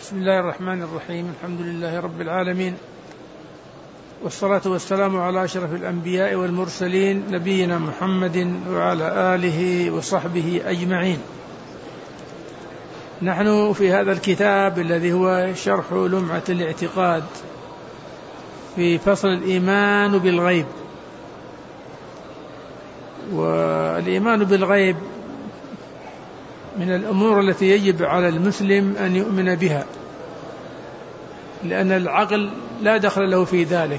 بسم الله الرحمن الرحيم. الحمد لله رب العالمين، والصلاة والسلام على أشرف الأنبياء والمرسلين نبينا محمد وعلى آله وصحبه أجمعين. نحن في هذا الكتاب الذي هو شرح لمعة الاعتقاد في فصل الإيمان بالغيب. والإيمان بالغيب من الأمور التي يجب على المسلم أن يؤمن بها، لأن العقل لا دخل له في ذلك،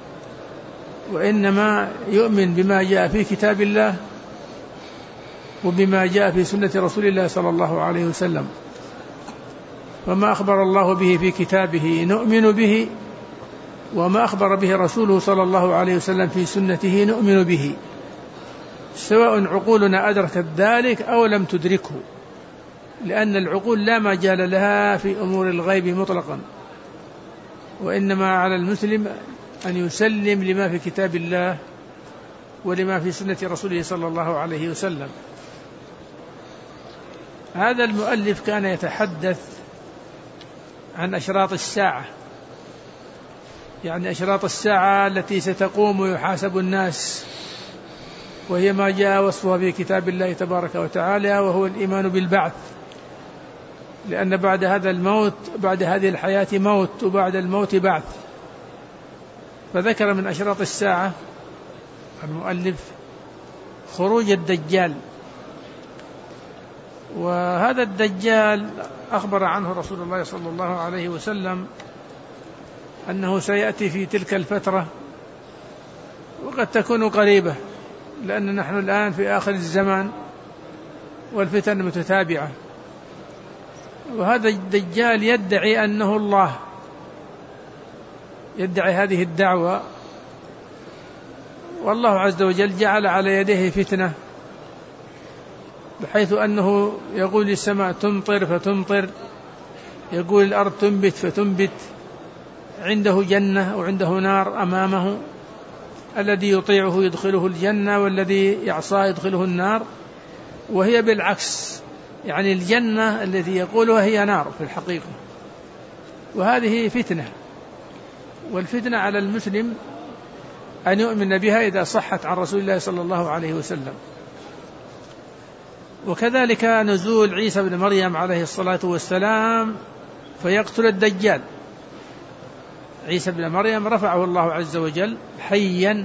وإنما يؤمن بما جاء في كتاب الله وبما جاء في سنة رسول الله صلى الله عليه وسلم. فما أخبر الله به في كتابه نؤمن به، وما أخبر به رسوله صلى الله عليه وسلم في سنته نؤمن به، سواء عقولنا أدركت ذلك أو لم تدركه، لأن العقول لا مجال لها في أمور الغيب مطلقا، وإنما على المسلم أن يسلم لما في كتاب الله ولما في سنة رسوله صلى الله عليه وسلم. هذا المؤلف كان يتحدث عن أشراط الساعة، يعني أشراط الساعة التي ستقوم ويحاسب الناس، وهي ما جاء وصفها في كتاب الله تبارك وتعالى، وهو الإيمان بالبعث، لأن بعد هذا الموت، بعد هذه الحياة موت، وبعد الموت بعث. فذكر من أشراط الساعة المؤلف خروج الدجال، وهذا الدجال أخبر عنه رسول الله صلى الله عليه وسلم أنه سيأتي في تلك الفترة، وقد تكون قريبة، لأن نحن الآن في آخر الزمان والفتن متتابعة. وهذا الدجال يدعي أنه الله، يدعي هذه الدعوة، والله عز وجل جعل على يديه فتنة، بحيث أنه يقول للسماء تمطر فتمطر، يقول الأرض تنبت فتنبت، عنده جنة وعنده نار أمامه، الذي يطيعه يدخله الجنة والذي يعصاه يدخله النار، وهي بالعكس، يعني الجنة التي يقولها هي نار في الحقيقة. وهذه فتنة، والفتنة على المسلم أن يؤمن بها إذا صحت عن رسول الله صلى الله عليه وسلم. وكذلك نزول عيسى بن مريم عليه الصلاة والسلام فيقتل الدجال. عيسى بن مريم رفعه الله عز وجل حيا،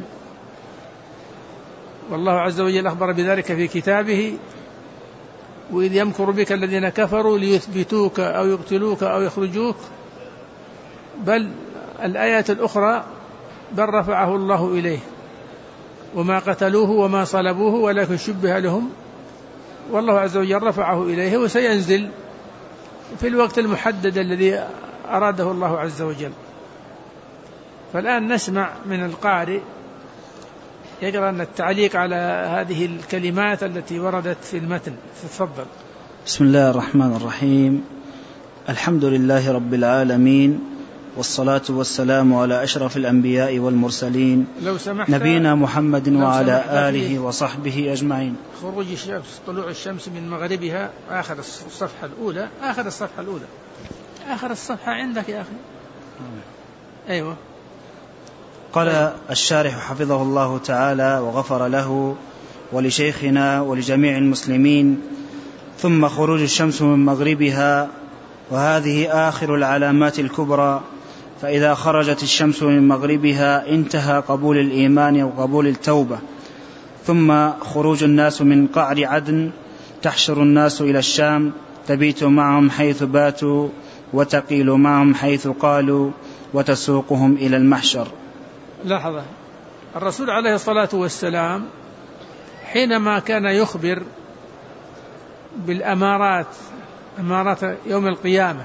والله عز وجل أخبر بذلك في كتابه: وإذ يمكر بك الذين كفروا ليثبتوك أو يقتلوك أو يخرجوك. بل الآيات الأخرى بل رفعه الله إليه، وما قتلوه وما صلبوه ولكن شبه لهم، والله عز وجل رفعه إليه، وسينزل في الوقت المحدد الذي أراده الله عز وجل. فالآن نسمع من القارئ يقرأ أن التعليق على هذه الكلمات التي وردت في المتن. تفضل. بسم الله الرحمن الرحيم. الحمد لله رب العالمين، والصلاة والسلام على أشرف الأنبياء والمرسلين نبينا محمد وعلى آله وصحبه أجمعين. خروج الشمس، طلوع الشمس من مغربها، آخر الصفحة الأولى، آخر الصفحة الأولى، آخر الصفحة عندك يا أخي. أيوة. قال الشارح حفظه الله تعالى وغفر له ولشيخنا ولجميع المسلمين: ثم خروج الشمس من مغربها، وهذه آخر العلامات الكبرى، فإذا خرجت الشمس من مغربها انتهى قبول الإيمان وقبول التوبة. ثم خروج الناس من قعر عدن، تحشر الناس إلى الشام، تبيت معهم حيث باتوا، وتقيل معهم حيث قالوا، وتسوقهم إلى المحشر. لحظة، الرسول عليه الصلاة والسلام حينما كان يخبر بالأمارات، أمارات يوم القيامة،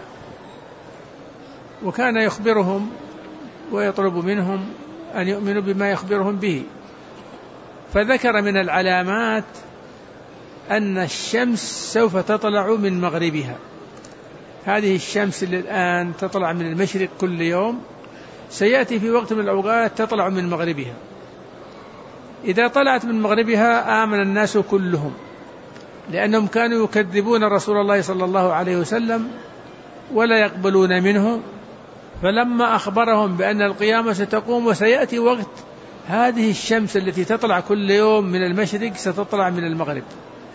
وكان يخبرهم ويطلب منهم أن يؤمنوا بما يخبرهم به، فذكر من العلامات أن الشمس سوف تطلع من مغربها. هذه الشمس اللي الآن تطلع من المشرق كل يوم، سيأتي في وقت من الأوقات تطلع من مغربها. إذا طلعت من مغربها آمن الناس كلهم، لأنهم كانوا يكذبون رسول الله صلى الله عليه وسلم ولا يقبلون منه. فلما أخبرهم بأن القيامة ستقوم وسيأتي وقت هذه الشمس التي تطلع كل يوم من المشرق ستطلع من المغرب،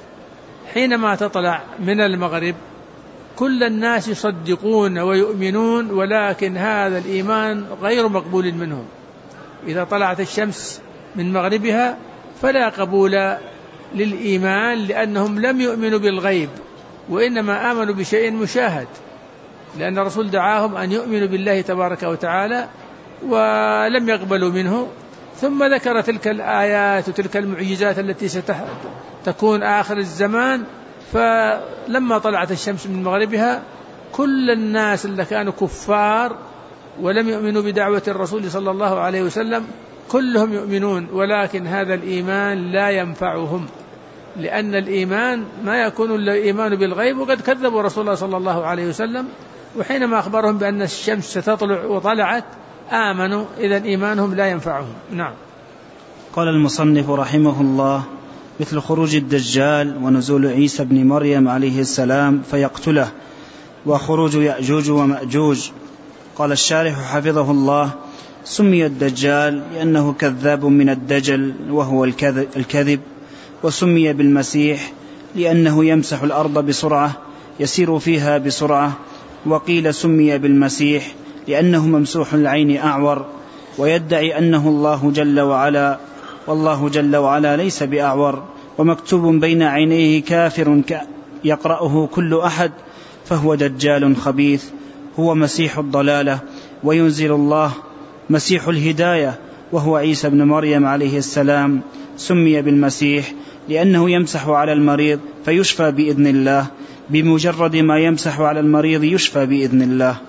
حينما تطلع من المغرب كل الناس يصدقون ويؤمنون، ولكن هذا الإيمان غير مقبول منهم. إذا طلعت الشمس من مغربها فلا قبول للإيمان، لأنهم لم يؤمنوا بالغيب وإنما آمنوا بشيء مشاهد، لأن الرسول دعاهم أن يؤمنوا بالله تبارك وتعالى ولم يقبلوا منه. ثم ذكر تلك الآيات وتلك المعجزات التي ستكون آخر الزمان. فلما طلعت الشمس من مغربها كل الناس اللي كانوا كفار ولم يؤمنوا بدعوة الرسول صلى الله عليه وسلم كلهم يؤمنون، ولكن هذا الإيمان لا ينفعهم، لأن الإيمان ما يكون إلا إيمان بالغيب، وقد كذبوا رسول الله صلى الله عليه وسلم، وحينما أخبرهم بأن الشمس ستطلع وطلعت آمنوا، إذن إيمانهم لا ينفعهم. نعم. قال المصنف رحمه الله: مثل خروج الدجال ونزول عيسى بن مريم عليه السلام فيقتله، وخروج يأجوج ومأجوج. قال الشارح حفظه الله: سمي الدجال لأنه كذاب من الدجل وهو الكذب، وسمي بالمسيح لأنه يمسح الأرض بسرعة يسير فيها بسرعة. وقيل سمي بالمسيح لأنه ممسوح العين أعور، ويدعي أنه الله جل وعلا، والله جل وعلا ليس بأعور، ومكتوب بين عينيه كافر يقرأه كل أحد، فهو دجال خبيث. هو مسيح الضلالة، وينزل الله مسيح الهداية وهو عيسى بن مريم عليه السلام. سمي بالمسيح لأنه يمسح على المريض فيشفى بإذن الله، بمجرد ما يمسح على المريض يشفى بإذن الله.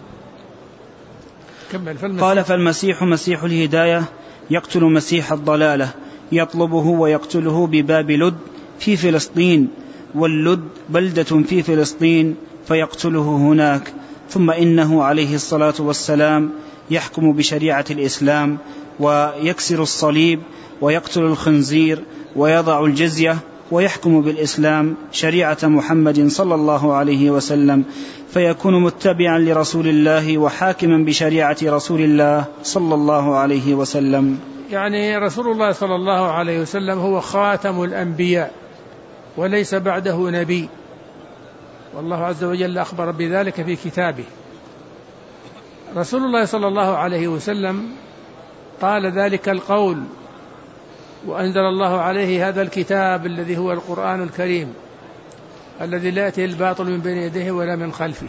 قال: فالمسيح مسيح الهداية يقتل مسيح الضلالة، يطلبه ويقتله بباب لد في فلسطين، واللد بلدة في فلسطين، فيقتله هناك. ثم إنه عليه الصلاة والسلام يحكم بشريعة الإسلام، ويكسر الصليب، ويقتل الخنزير، ويضع الجزية، ويحكم بالإسلام شريعة محمد صلى الله عليه وسلم، فيكون متبعا لرسول الله وحاكما بشريعة رسول الله صلى الله عليه وسلم. يعني رسول الله صلى الله عليه وسلم هو خاتم الأنبياء وليس بعده نبي، والله عز وجل أخبر بذلك في كتابه. رسول الله صلى الله عليه وسلم قال ذلك القول، وأنزل الله عليه هذا الكتاب الذي هو القرآن الكريم الذي لا يأتيه الباطل من بين يديه ولا من خلفه.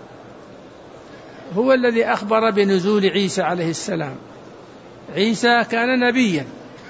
هو الذي أخبر بنزول عيسى عليه السلام. عيسى كان نبيا،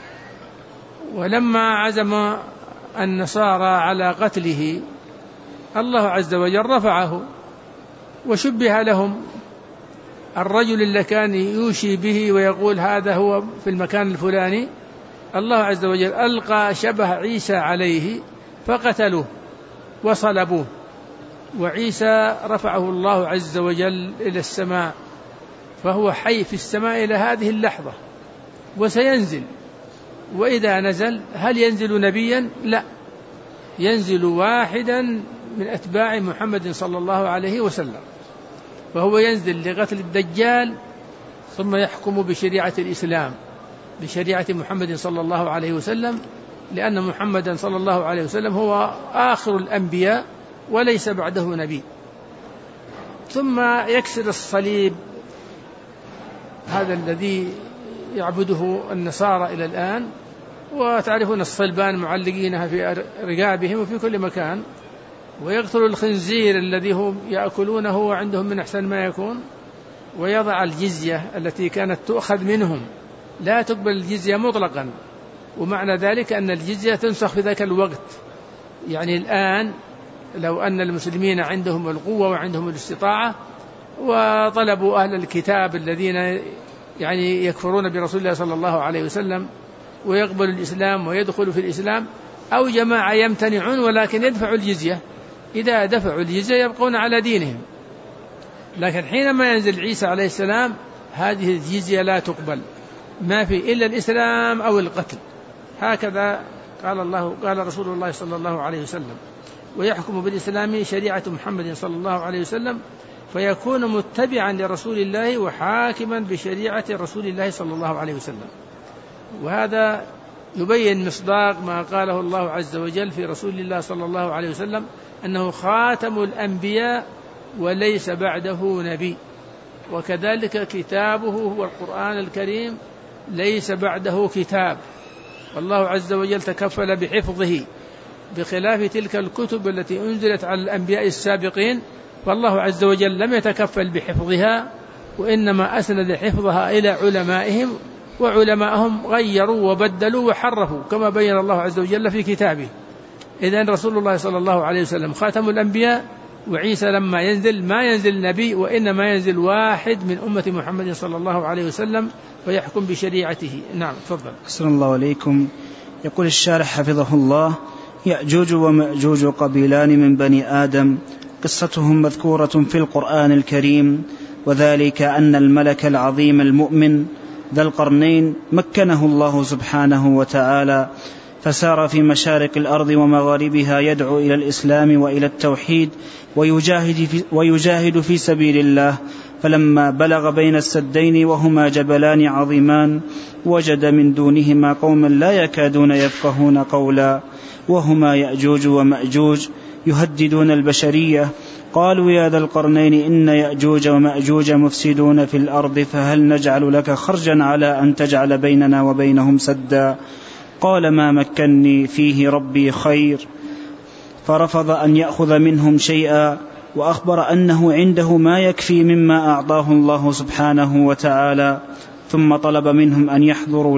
ولما عزم النصارى على قتله الله عز وجل رفعه، وشبه لهم الرجل اللي كان يوشي به ويقول هذا هو في المكان الفلاني. الله عز وجل ألقى شبه عيسى عليه فقتلوه وصلبوه، وعيسى رفعه الله عز وجل إلى السماء، فهو حي في السماء إلى هذه اللحظة، وسينزل. وإذا نزل هل ينزل نبيا؟ لا، ينزل واحدا من أتباع محمد صلى الله عليه وسلم، فهو ينزل لقتل الدجال ثم يحكم بشريعة الإسلام، بشريعة محمد صلى الله عليه وسلم، لأن محمدا صلى الله عليه وسلم هو آخر الأنبياء وليس بعده نبي. ثم يكسر الصليب هذا الذي يعبده النصارى إلى الآن، وتعرفون الصلبان معلقينها في رقابهم وفي كل مكان، ويقتل الخنزير الذي هم يأكلونه وعندهم من أحسن ما يكون، ويضع الجزية التي كانت تؤخذ منهم، لا تقبل الجزية مطلقا، ومعنى ذلك أن الجزية تنسخ في ذاك الوقت. يعني الآن لو أن المسلمين عندهم القوة وعندهم الاستطاعة وطلبوا أهل الكتاب الذين يعني يكفرون برسول الله صلى الله عليه وسلم ويقبل الإسلام ويدخل في الإسلام، أو جماعة يمتنعون ولكن يدفعوا الجزية، إذا دفعوا الجزية يبقون على دينهم. لكن حينما ينزل عيسى عليه السلام هذه الجزية لا تقبل، ما في إلا الإسلام أو القتل، هكذا قال رسول الله صلى الله عليه وسلم، ويحكم بالإسلام شريعة محمد صلى الله عليه وسلم فيكون متبعا لرسول الله وحاكما بشريعة رسول الله صلى الله عليه وسلم. وهذا يبين مصداق ما قاله الله عز وجل في رسول الله صلى الله عليه وسلم أنه خاتم الأنبياء وليس بعده نبي، وكذلك كتابه هو القرآن الكريم ليس بعده كتاب، والله عز وجل تكفل بحفظه بخلاف تلك الكتب التي أنزلت على الأنبياء السابقين، فالله عز وجل لم يتكفل بحفظها وإنما أسند حفظها إلى علمائهم، وعلمائهم غيروا وبدلوا وحرفوا كما بين الله عز وجل في كتابه. إذن رسول الله صلى الله عليه وسلم خاتم الأنبياء، وعيسى لما ينزل ما ينزل نبي وإنما ينزل واحد من أمة محمد صلى الله عليه وسلم ويحكم بشريعته. نعم تفضل. أحسن الله عليكم. يقول الشارح حفظه الله: يأجوج ومأجوج قبيلان من بني آدم، قصتهم مذكورة في القرآن الكريم، وذلك أن الملك العظيم المؤمن ذا القرنين مكنه الله سبحانه وتعالى، فسار في مشارق الأرض ومغاربها يدعو إلى الإسلام وإلى التوحيد ويجاهد في سبيل الله. فلما بلغ بين السدين وهما جبلان عظيمان وجد من دونهما قوما لا يكادون يفقهون قولا، وهما يأجوج ومأجوج يهددون البشرية. قالوا: يا ذا القرنين إن يأجوج ومأجوج مفسدون في الأرض، فهل نجعل لك خرجا على أن تجعل بيننا وبينهم سدا؟ قال: ما مكني فيه ربي خير. فرفض أن يأخذ منهم شيئا، وأخبر أنه عنده ما يكفي مما أعطاه الله سبحانه وتعالى. ثم طلب منهم أن يحضروا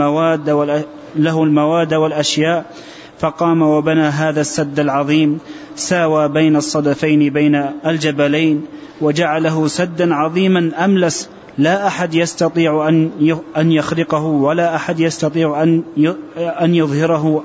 له المواد والأشياء، فقام وبنى هذا السد العظيم، ساوى بين الصدفين بين الجبلين، وجعله سدا عظيما أملس لا أحد يستطيع أن يخرقه، ولا أحد يستطيع أن يظهره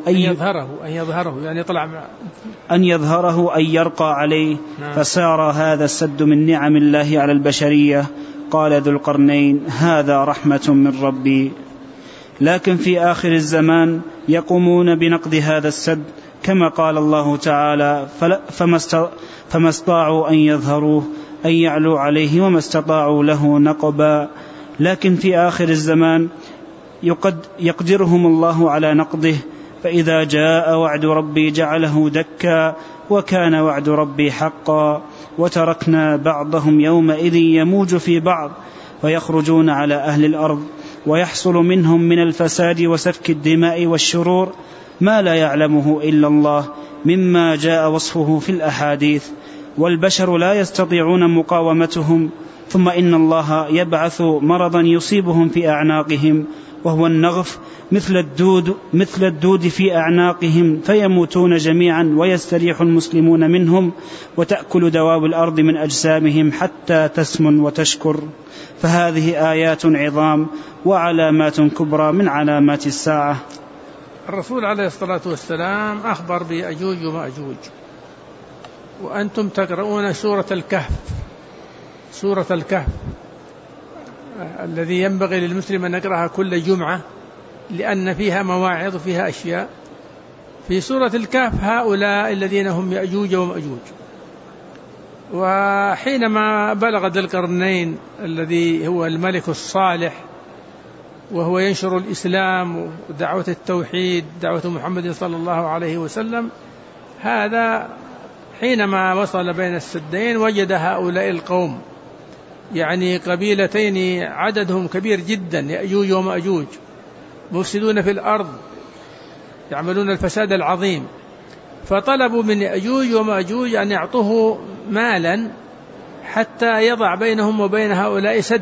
أن يرقى عليه. فسار هذا السد من نعم الله على البشرية. قال ذو القرنين: هذا رحمة من ربي. لكن في آخر الزمان يقومون بنقض هذا السد، كما قال الله تعالى: فما استطاعوا أن يظهروه أن يعلوا عليه وما استطاعوا له نقبا. لكن في آخر الزمان يقدرهم الله على نقضه، فإذا جاء وعد ربي جعله دكا، وكان وعد ربي حقا. وتركنا بعضهم يومئذ يموج في بعض، ويخرجون على أهل الأرض، ويحصل منهم من الفساد وسفك الدماء والشرور ما لا يعلمه إلا الله، مما جاء وصفه في الأحاديث، والبشر لا يستطيعون مقاومتهم. ثم إن الله يبعث مرضا يصيبهم في أعناقهم، وهو النغف مثل الدود في أعناقهم، فيموتون جميعا ويستريح المسلمون منهم، وتأكل دواب الأرض من أجسامهم حتى تسمن وتشكر. فهذه آيات عظام وعلامات كبرى من علامات الساعة. الرسول عليه الصلاة والسلام أخبر بأجوج ومأجوج، وأنتم تقرؤون سورة الكهف الذي ينبغي للمسلم أن يقرأها كل جمعة، لأن فيها مواعظ وفيها أشياء. في سورة الكهف هؤلاء الذين هم يأجوج ومأجوج. وحينما بلغ ذي القرنين الذي هو الملك الصالح، وهو ينشر الإسلام ودعوة التوحيد دعوة محمد صلى الله عليه وسلم، هذا حينما وصل بين السدين وجد هؤلاء القوم، يعني قبيلتين عددهم كبير جدا، يأجوج ومأجوج، مفسدون في الأرض يعملون الفساد العظيم. فطلبوا من يأجوج ومأجوج أن يعطوه مالا حتى يضع بينهم وبين هؤلاء سد.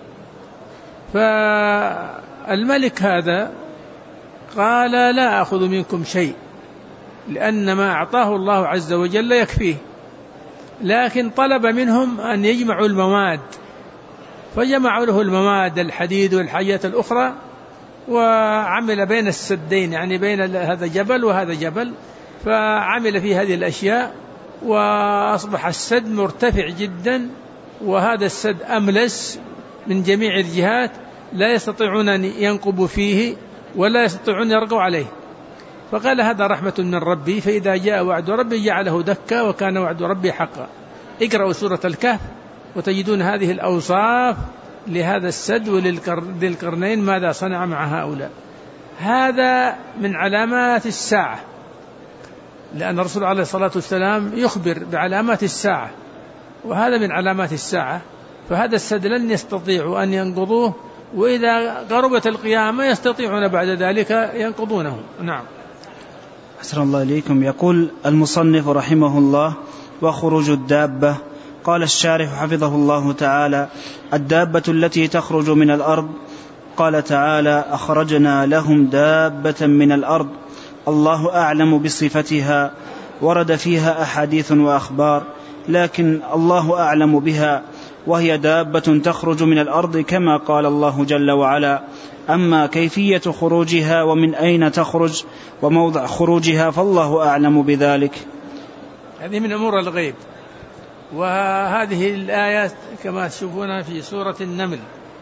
فالملك هذا قال: لا أخذ منكم شيء، لأن ما أعطاه الله عز وجل يكفيه. لكن طلب منهم أن يجمعوا المواد، فجمعوا له المواد، الحديد والحاجات الأخرى، وعمل بين السدين، يعني بين هذا جبل وهذا جبل، فعمل في هذه الأشياء، وأصبح السد مرتفع جدا، وهذا السد أملس من جميع الجهات، لا يستطيعون أن ينقبوا فيه ولا يستطيعون يرقوا عليه. فقال: هذا رحمة من ربي، فإذا جاء وعد ربي جعله دكا، وكان وعد ربي حقا. اقرأوا سورة الكهف وتجدون هذه الأوصاف لهذا السد ولذي القرنين ماذا صنع مع هؤلاء. هذا من علامات الساعة، لأن الرسول عليه الصلاة والسلام يخبر بعلامات الساعة، وهذا من علامات الساعة. فهذا السد لن يستطيعوا أن ينقضوه، وإذا قربت القيامة يستطيعون بعد ذلك ينقضونه. نعم. أحسن الله إليكم. يقول المصنف رحمه الله: وخروج الدابة. قال الشارح حفظه الله تعالى: الدابة التي تخرج من الأرض. قال تعالى: أخرجنا لهم دابة من الأرض. الله أعلم بصفتها، ورد فيها أحاديث وأخبار، لكن الله أعلم بها، وهي دابة تخرج من الأرض كما قال الله جل وعلا. أما كيفية خروجها ومن أين تخرج وموضع خروجها فالله أعلم بذلك. هذه من أمور الغيب. وهذه الآيات كما تشوفونها في سورة النمل،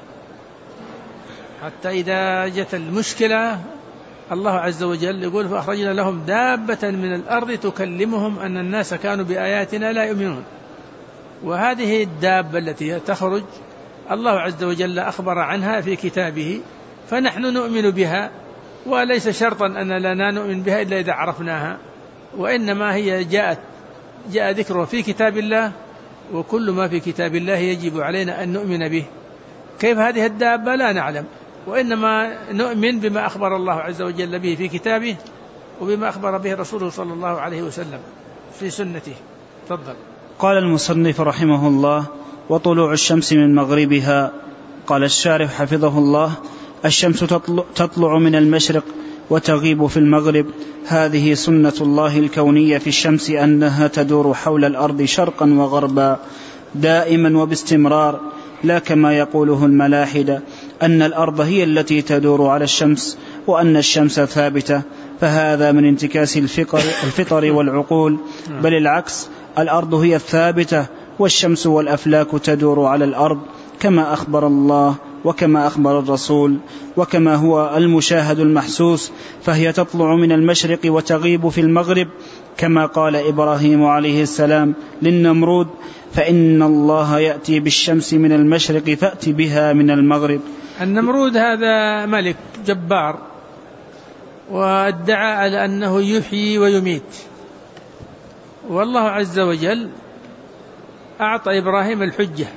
حتى إذا جت المشكلة الله عز وجل يقول: فأخرجنا لهم دابة من الأرض تكلمهم أن الناس كانوا بآياتنا لا يؤمنون. وهذه الدابة التي تخرج الله عز وجل أخبر عنها في كتابه، فنحن نؤمن بها، وليس شرطا أن لنا نؤمن بها إلا إذا عرفناها، وإنما هي جاء ذكره في كتاب الله، وكل ما في كتاب الله يجب علينا أن نؤمن به. كيف هذه الدابة لا نعلم، وإنما نؤمن بما أخبر الله عز وجل به في كتابه، وبما أخبر به رسوله صلى الله عليه وسلم في سنته. تفضل. قال المصنف رحمه الله: وطلوع الشمس من مغربها. قال الشارح حفظه الله: الشمس تطلع من المشرق وتغيب في المغرب. هذه سنة الله الكونية في الشمس، أنها تدور حول الأرض شرقا وغربا دائما وباستمرار، لا كما يقوله الملاحدة أن الأرض هي التي تدور على الشمس وأن الشمس ثابتة، فهذا من انتكاس الفطر والعقول، بل العكس، الأرض هي الثابتة والشمس والأفلاك تدور على الأرض كما أخبر الله وكما أخبر الرسول وكما هو المشاهد المحسوس، فهي تطلع من المشرق وتغيب في المغرب، كما قال إبراهيم عليه السلام للنمرود: فإن الله يأتي بالشمس من المشرق فأت بها من المغرب. النمرود هذا ملك جبار، وادعى على أنه يحيي ويميت، والله عز وجل أعطى إبراهيم الحجة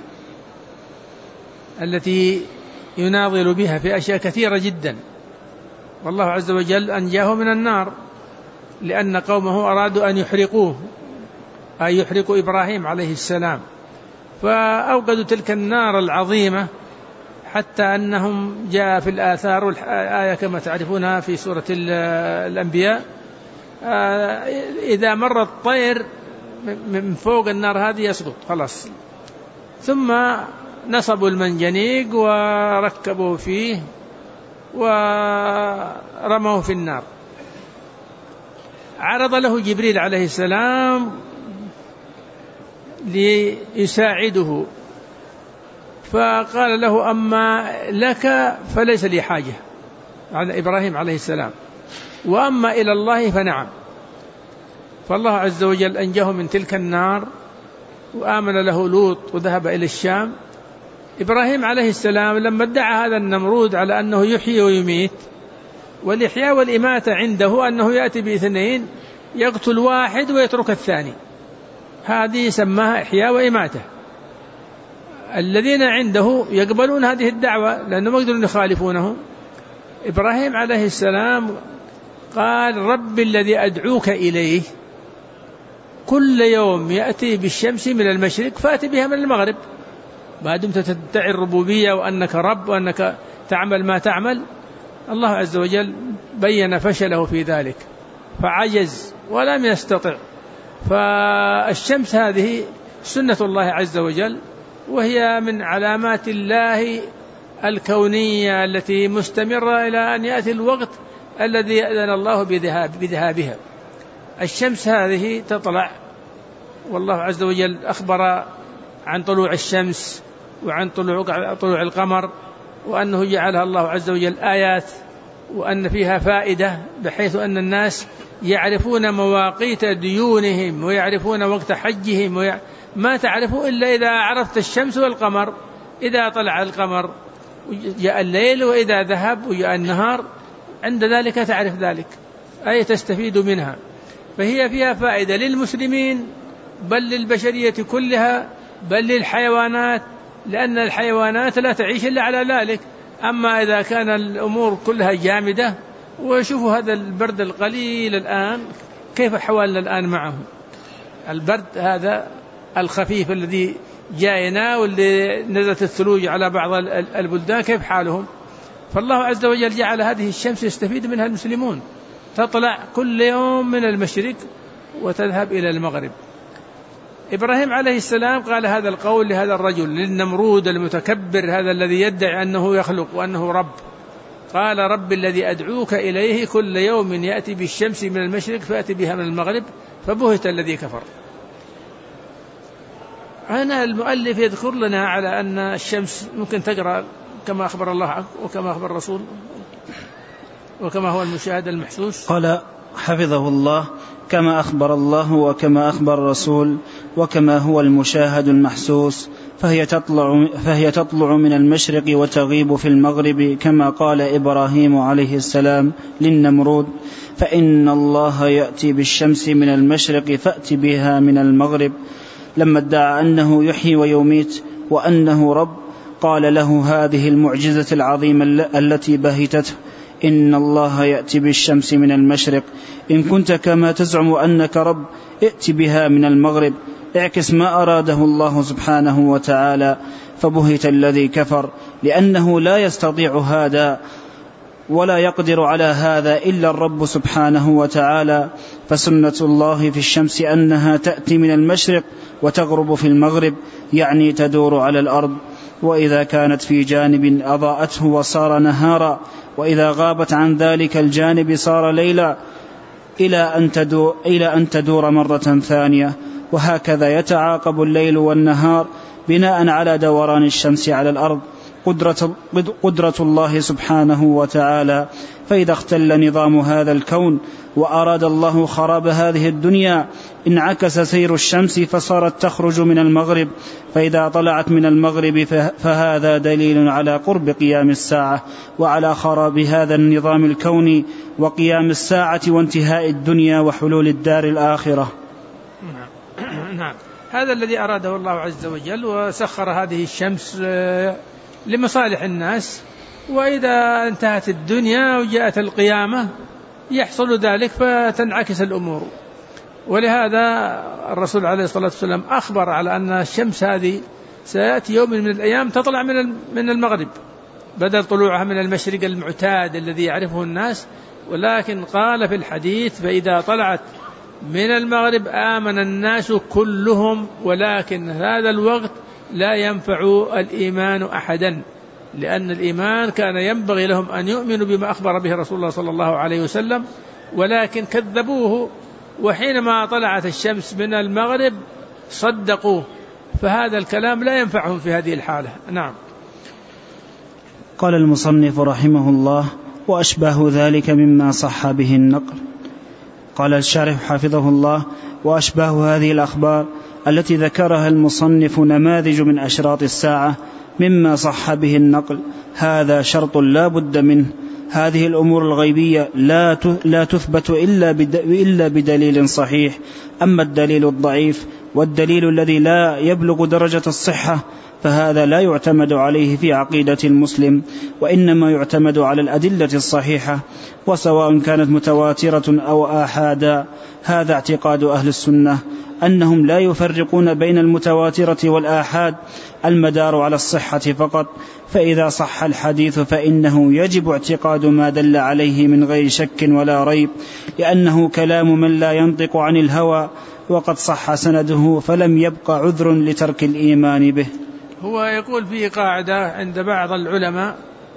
التي يناظر بها في أشياء كثيرة جدا، والله عز وجل أنجاه من النار لأن قومه أرادوا أن يحرقوه، أي يحرقوا إبراهيم عليه السلام، فأوقدوا تلك النار العظيمة، حتى أنهم جاء في الآثار والآية كما تعرفونها في سورة الأنبياء: إذا مر الطير من فوق النار هذه يسقط خلاص، ثم نصبوا المنجنيق وركبوا فيه ورموه في النار. عرض له جبريل عليه السلام ليساعده، فقال له: أما لك فليس لي حاجة، على إبراهيم عليه السلام، وأما إلى الله فنعم. فالله عز وجل أنجاه من تلك النار، وآمن له لوط وذهب إلى الشام. إبراهيم عليه السلام لما ادعى هذا النمرود على أنه يحيي ويميت، والإحياء والإماتة عنده أنه يأتي باثنين، يقتل واحد ويترك الثاني، هذه سماها إحياء وإماتة. الذين عنده يقبلون هذه الدعوة لأنهم ما يقدرون يخالفونه. إبراهيم عليه السلام قال: رب الذي أدعوك إليه كل يوم يأتي بالشمس من المشرق فأتي بها من المغرب، ما دمت تدعي الربوبية وأنك رب وأنك تعمل ما تعمل. الله عز وجل بين فشله في ذلك فعجز ولم يستطع. فالشمس هذه سنة الله عز وجل، وهي من علامات الله الكونية التي مستمرة إلى أن يأتي الوقت الذي يأذن الله بذهابها. الشمس هذه تطلع، والله عز وجل أخبر عن طلوع الشمس وعن طلوع القمر، وأنه جعلها الله عز وجل آيات، وأن فيها فائدة بحيث أن الناس يعرفون مواقيت ديونهم ويعرفون وقت حجهم ما تعرفه إلا إذا عرفت الشمس والقمر، إذا طلع القمر جاء الليل، وإذا ذهب وجاء النهار، عند ذلك تعرف ذلك، أي تستفيد منها. فهي فيها فائدة للمسلمين بل للبشرية كلها بل للحيوانات، لأن الحيوانات لا تعيش إلا على ذلك. أما إذا كان الأمور كلها جامدة، وشوفوا هذا البرد القليل الآن كيف حوالنا الآن معه، البرد هذا الخفيف الذي جاءنا واللي نزلت الثلوج على بعض البلدان كيف حالهم. فالله عز وجل جعل هذه الشمس يستفيد منها المسلمون، تطلع كل يوم من المشرق وتذهب إلى المغرب. إبراهيم عليه السلام قال هذا القول لهذا الرجل، للنمرود المتكبر هذا الذي يدعي أنه يخلق وأنه رب، قال رب الذي أدعوك إليه كل يوم يأتي بالشمس من المشرق فأتي بها من المغرب فبهت الذي كفر. هنا المؤلف يذكر لنا على أن الشمس ممكن تقرأ كما أخبر الله وكما أخبر الرسول وكما هو المشاهد المحسوس. قال حفظه الله: كما أخبر الله وكما أخبر الرسول وكما هو المشاهد المحسوس، فهي تطلع من المشرق وتغيب في المغرب، كما قال إبراهيم عليه السلام للنمرود: فإن الله يأتي بالشمس من المشرق فأت بها من المغرب. لما ادعى أنه يحيي ويميت وأنه رب، قال له هذه المعجزة العظيمة التي بهتته: إن الله يأتي بالشمس من المشرق، إن كنت كما تزعم أنك رب ائت بها من المغرب، اعكس ما أراده الله سبحانه وتعالى. فبهت الذي كفر، لأنه لا يستطيع هذا ولا يقدر على هذا إلا الرب سبحانه وتعالى. فسنة الله في الشمس أنها تأتي من المشرق وتغرب في المغرب، يعني تدور على الأرض، وإذا كانت في جانب أضاءته وصار نهارا، وإذا غابت عن ذلك الجانب صار ليلا، إلى أن تدور مرة ثانية. وهكذا يتعاقب الليل والنهار بناء على دوران الشمس على الأرض، قدرة الله سبحانه وتعالى. فإذا اختل نظام هذا الكون وأراد الله خراب هذه الدنيا، انعكس سير الشمس فصارت تخرج من المغرب، فإذا طلعت من المغرب فهذا دليل على قرب قيام الساعة وعلى خراب هذا النظام الكوني وقيام الساعة وانتهاء الدنيا وحلول الدار الآخرة. نعم، هذا الذي أراده الله عز وجل، وسخر هذه الشمس لمصالح الناس، وإذا انتهت الدنيا وجاءت القيامة يحصل ذلك فتنعكس الأمور. ولهذا الرسول عليه الصلاة والسلام أخبر على أن الشمس هذه سيأتي يوم من الأيام تطلع من المغرب بدل طلوعها من المشرق المعتاد الذي يعرفه الناس، ولكن قال في الحديث: فإذا طلعت من المغرب آمن الناس كلهم، ولكن هذا الوقت لا ينفع الإيمان أحدا، لأن الإيمان كان ينبغي لهم أن يؤمنوا بما أخبر به رسول الله صلى الله عليه وسلم، ولكن كذبوه، وحينما طلعت الشمس من المغرب صدقوه، فهذا الكلام لا ينفعهم في هذه الحالة. نعم. قال المصنف رحمه الله: وأشباه ذلك مما صح به النقل. قال الشارح حفظه الله: وأشباه هذه الأخبار التي ذكرها المصنف نماذج من أشراط الساعة مما صح به النقل، هذا شرط لا بد منه. هذه الأمور الغيبية لا تثبت إلا بدليل صحيح. أما الدليل الضعيف والدليل الذي لا يبلغ درجة الصحة فهذا لا يعتمد عليه في عقيدة المسلم، وإنما يعتمد على الأدلة الصحيحة، وسواء كانت متواترة أو آحادا. هذا اعتقاد أهل السنة، أنهم لا يفرقون بين المتواترة والآحاد، المدار على الصحة فقط. فإذا صح الحديث فإنه يجب اعتقاد ما دل عليه من غير شك ولا ريب، لأنه كلام من لا ينطق عن الهوى، وقد صح سنده فلم يبق عذر لترك الإيمان به. هو يقول في قاعدة عند بعض العلماء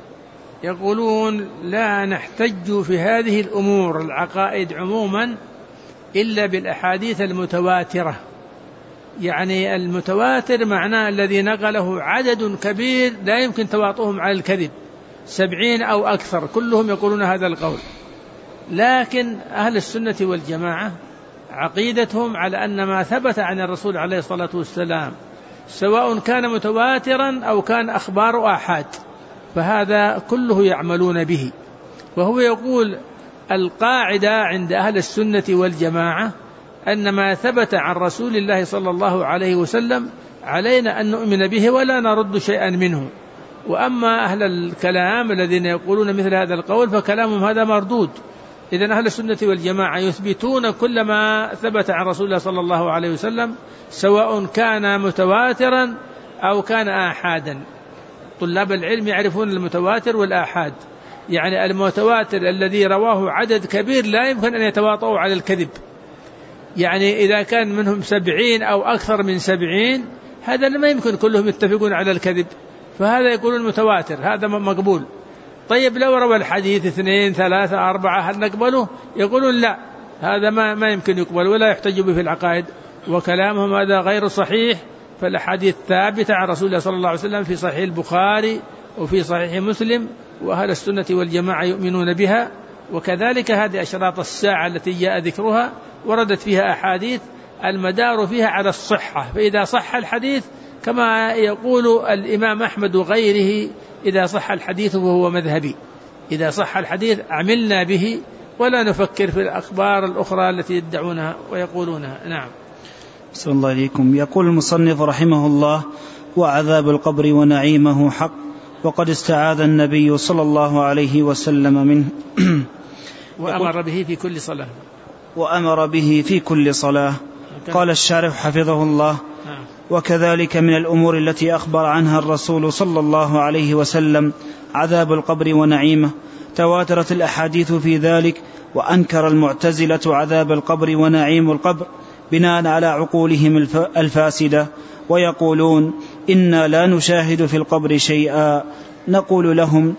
يقولون: لا نحتج في هذه الأمور العقائد عموما إلا بالأحاديث المتواترة. يعني المتواتر معناه الذي نقله عدد كبير لا يمكن تواطؤهم على الكذب، 70 أو أكثر، كلهم يقولون هذا القول. لكن أهل السنة والجماعة عقيدتهم على أن ما ثبت عن الرسول عليه الصلاة والسلام سواء كان متواترا أو كان أخبار آحاد فهذا كله يعملون به. وهو يقول القاعدة عند أهل السنة والجماعة أن ما ثبت عن رسول الله صلى الله عليه وسلم علينا أن نؤمن به ولا نرد شيئا منه. وأما أهل الكلام الذين يقولون مثل هذا القول فكلامهم هذا مردود. إذن أهل السنة والجماعة يثبتون كل ما ثبت عن رسول الله صلى الله عليه وسلم سواء كان متواترا أو كان آحادا. طلاب العلم يعرفون المتواتر والآحاد، يعني المتواتر الذي رواه عدد كبير لا يمكن أن يتواطؤوا على الكذب، يعني إذا كان منهم 70 أو أكثر من 70 هذا ما يمكن كلهم يتفقون على الكذب، فهذا يقولون متواتر هذا مقبول. طيب لو روى الحديث 2 3 4 هل نقبله؟ يقولون لا، هذا ما يمكن يقبل ولا يحتج به في العقائد، وكلامهم هذا غير صحيح. فالحديث ثابتة عن رسول الله صلى الله عليه وسلم في صحيح البخاري وفي صحيح مسلم، وأهل السنة والجماعة يؤمنون بها. وكذلك هذه أشراط الساعة التي جاء ذكرها وردت فيها أحاديث المدار فيها على الصحة، فإذا صح الحديث كما يقول الإمام أحمد وغيره إذا صح الحديث وهو مذهبي، إذا صح الحديث عملنا به ولا نفكر في الأخبار الأخرى التي يدعونها ويقولونها. نعم. صلى الله عليكم. يقول المصنف رحمه الله: وعذاب القبر ونعيمه حق، وقد استعاذ النبي صلى الله عليه وسلم منه وأمر به في كل صلاة. وأمر به في كل صلاة. قال الشارح حفظه الله: وكذلك من الأمور التي أخبر عنها الرسول صلى الله عليه وسلم عذاب القبر ونعيمه، تواترت الأحاديث في ذلك، وأنكر المعتزلة عذاب القبر ونعيم القبر بناء على عقولهم الفاسدة، ويقولون إنا لا نشاهد في القبر شيئا. نقول لهم: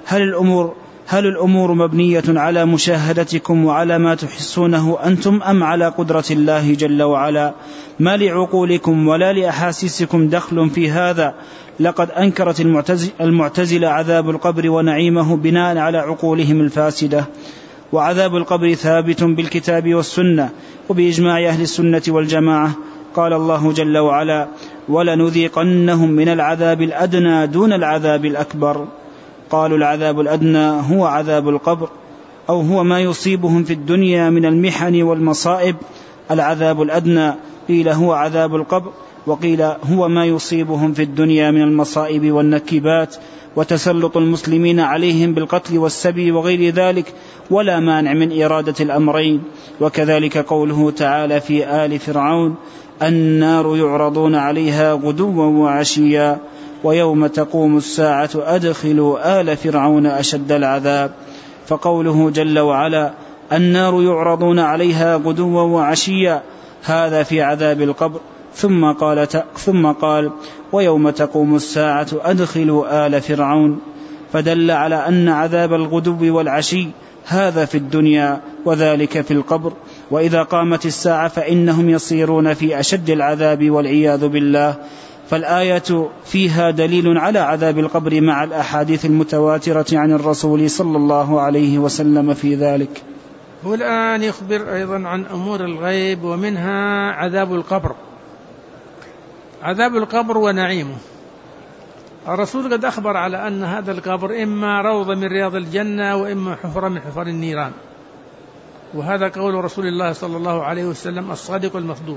هل الأمور مبنية على مشاهدتكم وعلى ما تحسونه أنتم، أم على قدرة الله جل وعلا؟ ما لعقولكم ولا لأحاسيسكم دخل في هذا. لقد أنكرت المعتزلة عذاب القبر ونعيمه بناء على عقولهم الفاسدة. وعذاب القبر ثابت بالكتاب والسنة وبإجماع أهل السنة والجماعة. قال الله جل وعلا: ولنذيقنهم من العذاب الأدنى دون العذاب الأكبر. قالوا العذاب الأدنى هو عذاب القبر، أو هو ما يصيبهم في الدنيا من المحن والمصائب. العذاب الأدنى قيل هو عذاب القبر، وقيل هو ما يصيبهم في الدنيا من المصائب والنكبات وتسلط المسلمين عليهم بالقتل والسبي وغير ذلك، ولا مانع من إرادة الأمرين. وكذلك قوله تعالى في آل فرعون: النار يعرضون عليها غدوا وعشيا ويوم تقوم الساعة أدخلوا آل فرعون أشد العذاب. فقوله جل وعلا: النار يعرضون عليها غدوا وعشيا، هذا في عذاب القبر. ثم قال: ويوم تقوم الساعة أدخلوا آل فرعون، فدل على أن عذاب الغدو والعشي هذا في الدنيا وذلك في القبر. وإذا قامت الساعة فإنهم يصيرون في أشد العذاب والعياذ بالله. فالآية فيها دليل على عذاب القبر مع الأحاديث المتواترة عن الرسول صلى الله عليه وسلم في ذلك. والآن يخبر أيضا عن أمور الغيب، ومنها عذاب القبر. عذاب القبر ونعيمه. الرسول قد أخبر على أن هذا القبر إما روضة من رياض الجنة وإما حفرة من حفر النيران، وهذا قول رسول الله صلى الله عليه وسلم الصادق المصدوق.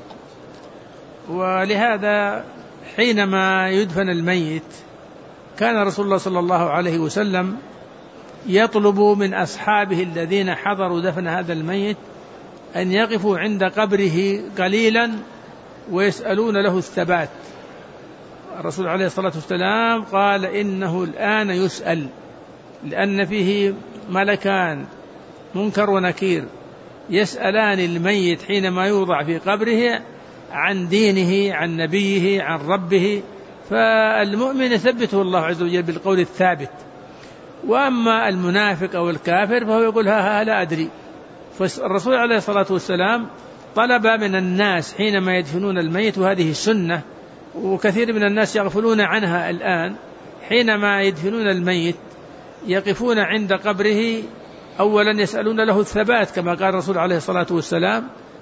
ولهذا حينما يدفن الميت كان رسول الله صلى الله عليه وسلم يطلب من أصحابه الذين حضروا دفن هذا الميت أن يقفوا عند قبره قليلا ويسألون له الثبات. الرسول عليه الصلاة والسلام قال: إنه الآن يسأل، لأن فيه ملكان منكر ونكير يسألان الميت حينما يوضع في قبره عن دينه، عن نبيه، عن ربه. فالمؤمن يثبته الله عز وجل بالقول الثابت، وأما المنافق أو الكافر فهو يقول ها لا أدري. فالرسول عليه الصلاة والسلام طلب من الناس حينما يدفنون الميت، وهذه السنة وكثير من الناس يغفلون عنها الآن، حينما يدفنون الميت يقفون عند قبره أولا يسألون له الثبات كما قال الرسول عليه الصلاة والسلام: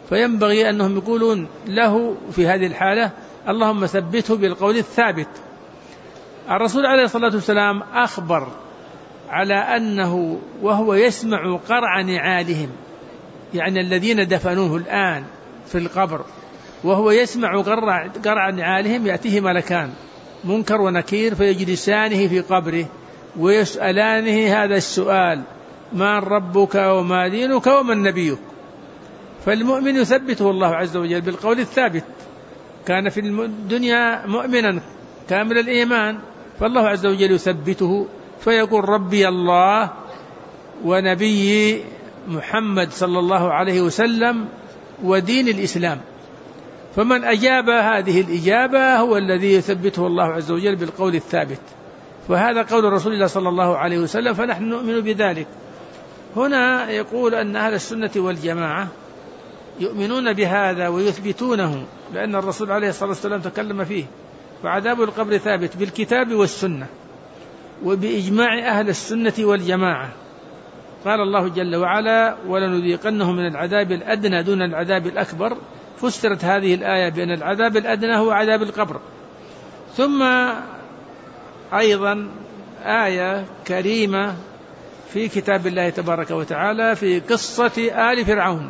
فينبغي أنهم يقولون له في هذه الحالة اللهم ثبته بالقول الثابت. الرسول عليه الصلاة والسلام أخبر على أنه وهو يسمع قرع نعالهم، يعني الذين دفنوه الآن في القبر، وهو يسمع قرع نعالهم يأتيه ملكان منكر ونكير فيجلسانه في قبره ويسألانه هذا السؤال: من ربك وما دينك ومن نبيك؟ فالمؤمن يثبته الله عز وجل بالقول الثابت، كان في الدنيا مؤمنا كامل الإيمان، فالله عز وجل يثبته فيقول ربي الله ونبي محمد صلى الله عليه وسلم ودين الإسلام. فمن أجاب هذه الإجابة هو الذي يثبته الله عز وجل بالقول الثابت، فهذا قول رسول الله صلى الله عليه وسلم، فنحن نؤمن بذلك. هنا يقول أن أهل السنة والجماعة يؤمنون بهذا ويثبتونه، لأن الرسول عليه الصلاة والسلام تكلم فيه، فعذاب القبر ثابت بالكتاب والسنة وبإجماع أهل السنة والجماعة. قال الله جل وعلا: ولنذيقنهم من العذاب الأدنى دون العذاب الأكبر. فسرت هذه الآية بأن العذاب الأدنى هو عذاب القبر. ثم أيضا آية كريمة في كتاب الله تبارك وتعالى في قصة آل فرعون.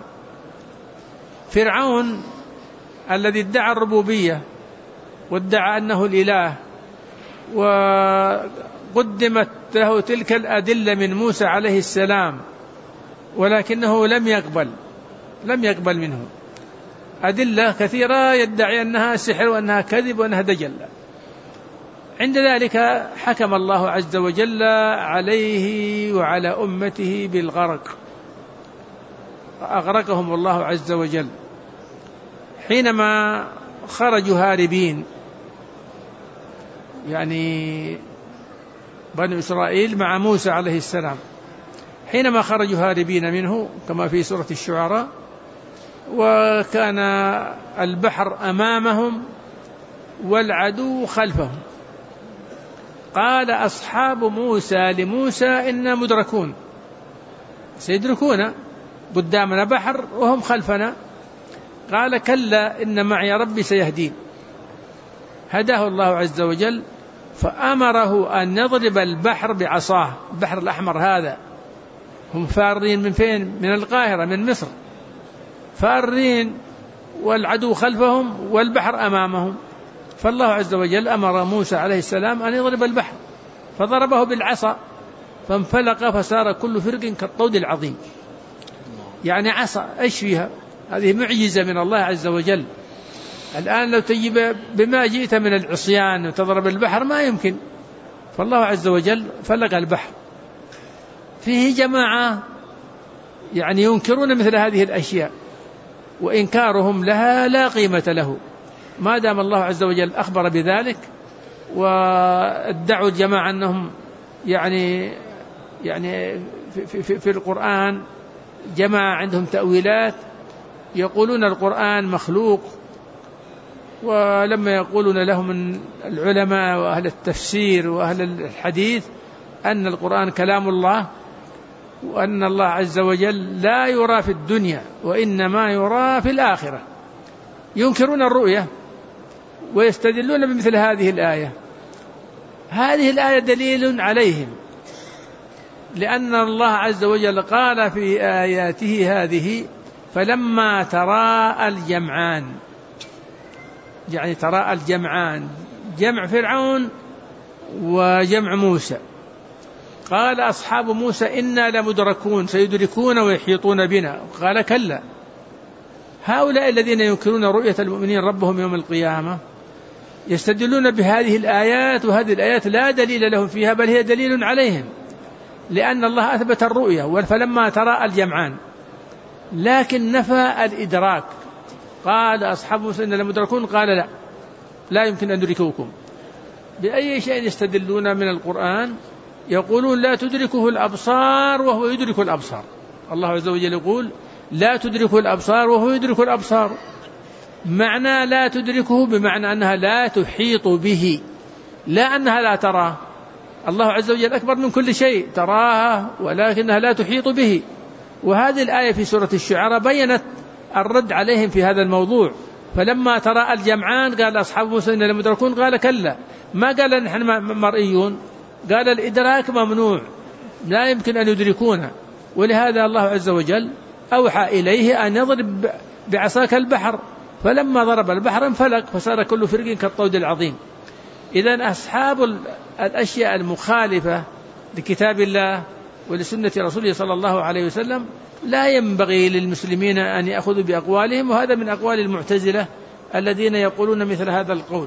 فرعون الذي ادعى الربوبية وادعى أنه الإله، وقدمت له تلك الأدلة من موسى عليه السلام، ولكنه لم يقبل منه أدلة كثيرة يدعي أنها سحر وأنها كذب وأنها دجل. عند ذلك حكم الله عز وجل عليه وعلى أمته بالغرق، أغرقهم الله عز وجل حينما خرجوا هاربين، يعني بنو إسرائيل مع موسى عليه السلام، حينما خرجوا هاربين منه كما في سورة الشعراء، وكان البحر أمامهم والعدو خلفهم. قال أصحاب موسى لموسى إنا مدركون، سيدركونا، قدامنا بحر وهم خلفنا. قال كلا إن معي ربي سيهدين. هداه الله عز وجل فأمره أن يضرب البحر بعصاه، البحر الأحمر هذا، هم فارين من فين؟ من القاهرة، من مصر، فارين والعدو خلفهم والبحر أمامهم. فالله عز وجل أمر موسى عليه السلام أن يضرب البحر، فضربه بالعصا فانفلق فصار كل فرق كالطود العظيم. يعني عصا إيش فيها؟ هذه معجزة من الله عز وجل. الآن لو تجيب بما جئت من العصيان وتضرب البحر ما يمكن، فالله عز وجل فلق البحر. فيه جماعة يعني ينكرون مثل هذه الأشياء، وإنكارهم لها لا قيمة له ما دام الله عز وجل أخبر بذلك. وادعوا الجماعة أنهم يعني في القرآن جماعة عندهم تأويلات، يقولون القرآن مخلوق، ولما يقولون لهم العلماء وأهل التفسير وأهل الحديث أن القرآن كلام الله، وأن الله عز وجل لا يرى في الدنيا وإنما يرى في الآخرة، ينكرون الرؤية ويستدلون بمثل هذه الآية. هذه الآية دليل عليهم، لأن الله عز وجل قال في آياته هذه: فلما تراءى الجمعان، يعني تراءى الجمعان، جمع فرعون وجمع موسى. قال أصحاب موسى إنا لمدركون، سيدركون ويحيطون بنا. قال كلا. هؤلاء الذين ينكرون رؤية المؤمنين ربهم يوم القيامة يستدلون بهذه الآيات، وهذه الآيات لا دليل لهم فيها بل هي دليل عليهم، لأن الله أثبت الرؤية فلما تراءى الجمعان، لكن نفى الإدراك. قال أصحاب موسى إنا لمدركون، قال لا يمكن أن ندركوكم. بأي شيء يستدلون من القرآن؟ يقولون لا تدركه الأبصار وهو يدرك الأبصار. الله عز وجل يقول لا تدركه الأبصار وهو يدرك الأبصار. معنى لا تدركه بمعنى أنها لا تحيط به، لا أنها لا تراه. الله عز وجل أكبر من كل شيء، تراها ولكنها لا تحيط به. وهذه الآية في سورة الشعراء بيّنت الرد عليهم في هذا الموضوع. فلما تراءى الجمعان قال أصحاب موسى إننا لمدركون، قال كلا، ما قال نحن مرئيون، قال الإدراك ممنوع، لا يمكن أن يدركونا. ولهذا الله عز وجل أوحى إليه أن يضرب بعصاك البحر، فلما ضرب البحر انفلق فصار كل فرق كالطود العظيم. إذن أصحاب الأشياء المخالفة لكتاب الله ولسنة رسوله صلى الله عليه وسلم لا ينبغي للمسلمين أن يأخذوا بأقوالهم، وهذا من أقوال المعتزلة الذين يقولون مثل هذا القول.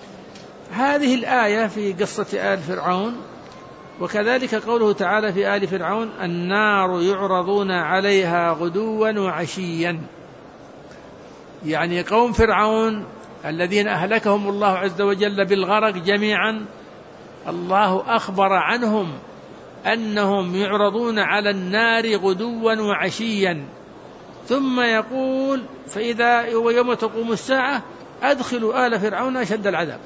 هذه الآية في قصة آل فرعون، وكذلك قوله تعالى في آل فرعون النار يعرضون عليها غدوا وعشيا، يعني قوم فرعون الذين أهلكهم الله عز وجل بالغرق جميعا، الله أخبر عنهم أنهم يعرضون على النار غدوا وعشيا، ثم يقول فإذا يوم تقوم الساعة أدخلوا آل فرعون أشد العذاب.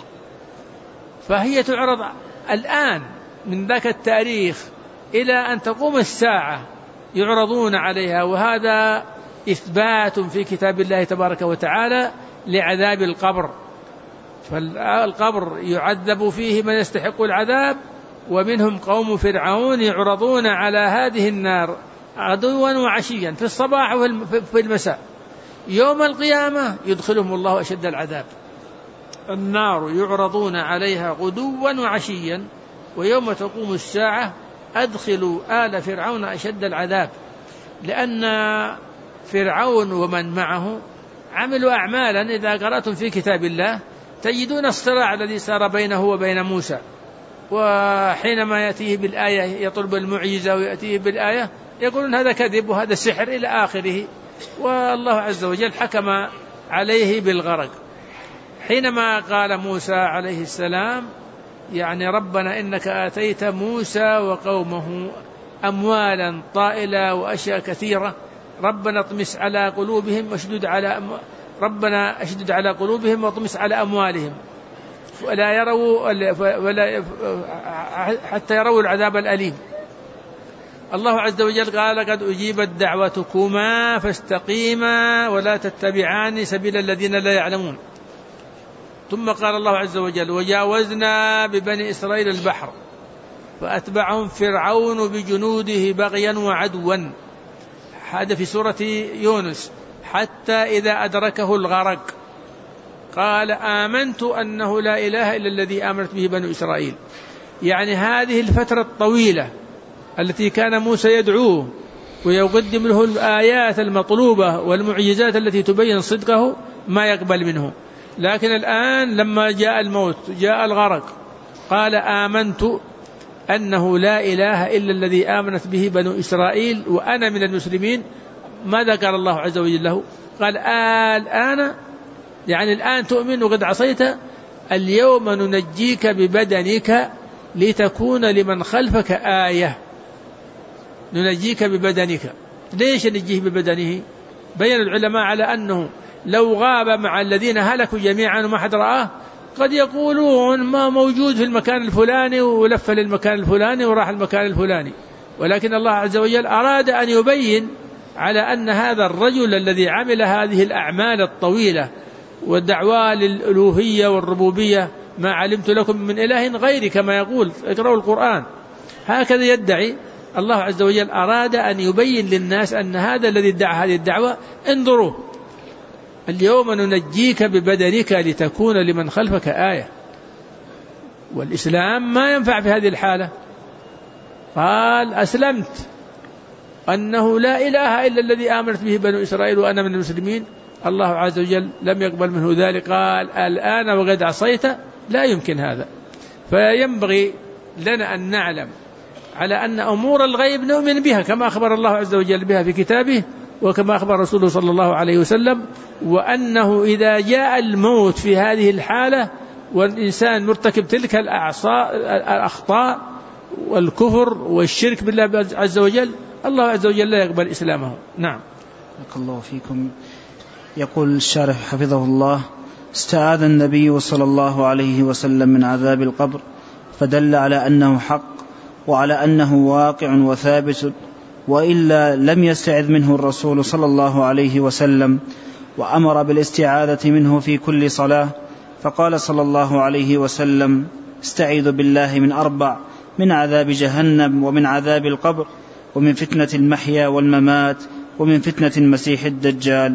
فهي تعرض الآن من ذاك التاريخ إلى أن تقوم الساعة يعرضون عليها، وهذا إثبات في كتاب الله تبارك وتعالى لعذاب القبر. فالقبر يعذب فيه من يستحق العذاب، ومنهم قوم فرعون يعرضون على هذه النار غدوا وعشيا في الصباح وفي المساء. يوم القيامة يدخلهم الله أشد العذاب. النار يعرضون عليها غدوا وعشيا ويوم تقوم الساعة أدخلوا آل فرعون أشد العذاب، لأن فرعون ومن معه عملوا أعمالا إذا قرأتم في كتاب الله تجدون الصراع الذي صار بينه وبين موسى، وحينما يأتيه بالآية يطلب المعجزة ويأتيه بالآية يقولون هذا كذب وهذا سحر إلى آخره، والله عز وجل حكم عليه بالغرق. حينما قال موسى عليه السلام يعني ربنا إنك آتيت موسى وقومه أموالا طائلة وأشياء كثيرة، ربنا اطمس على قلوبهم ربنا اشدد على قلوبهم واطمس على أموالهم ولا يروا حتى يروا العذاب الأليم. الله عز وجل قال قد أجيبت دعوتكما فاستقيما ولا تتبعان سبيل الذين لا يعلمون. ثم قال الله عز وجل وجاوزنا ببني إسرائيل البحر فأتبعهم فرعون بجنوده بغيا وعدوا، هذا في سورة يونس، حتى إذا أدركه الغرق قال آمنت أنه لا إله إلا الذي آمنت به بنو إسرائيل. يعني هذه الفترة الطويلة التي كان موسى يدعوه ويقدم له الآيات المطلوبة والمعجزات التي تبين صدقه ما يقبل منه، لكن الآن لما جاء الموت جاء الغرق قال آمنت أنه لا إله إلا الذي آمنت به بنو إسرائيل وأنا من المسلمين. ماذا قال الله عز وجل له؟ قال الآن، يعني الآن تؤمن وقد عصيت، اليوم ننجيك ببدنك لتكون لمن خلفك آية. ننجيك ببدنك، ليش نجيه ببدنه؟ بين العلماء على أنه لو غاب مع الذين هلكوا جميعا وما حد رآه قد يقولون ما موجود في المكان الفلاني ولف للمكان الفلاني وراح المكان الفلاني، ولكن الله عز وجل أراد أن يبين على أن هذا الرجل الذي عمل هذه الأعمال الطويلة والدعوة للألوهية والربوبية ما علمت لكم من إله غيري كما يقول اقرأوا القرآن، هكذا يدعي. الله عز وجل أراد أن يبين للناس أن هذا الذي ادعى هذه الدعوة انظروا اليوم ننجيك ببدنك لتكون لمن خلفك آية. والإسلام ما ينفع في هذه الحالة. قال أسلمت أنه لا إله إلا الذي آمنت به بنو إسرائيل وأنا من المسلمين، الله عز وجل لم يقبل منه ذلك، قال الآن وقد عصيت. لا يمكن هذا. فينبغي لنا أن نعلم على أن أمور الغيب نؤمن بها كما أخبر الله عز وجل بها في كتابه وكما أخبر رسوله صلى الله عليه وسلم، وأنه إذا جاء الموت في هذه الحالة والإنسان مرتكب تلك الأخطاء والكفر والشرك بالله عز وجل، الله عز وجل لا يقبل إسلامه. نعم. بارك الله فيكم. يقول الشارح حفظه الله استعاذ النبي صلى الله عليه وسلم من عذاب القبر فدل على أنه حق وعلى أنه واقع وثابت وإلا لم يستعذ منه الرسول صلى الله عليه وسلم، وأمر بالاستعاذة منه في كل صلاة، فقال صلى الله عليه وسلم: استعيذ بالله من 4: من عذاب جهنم، ومن عذاب القبر، ومن فتنة المحيا والممات، ومن فتنة المسيح الدجال.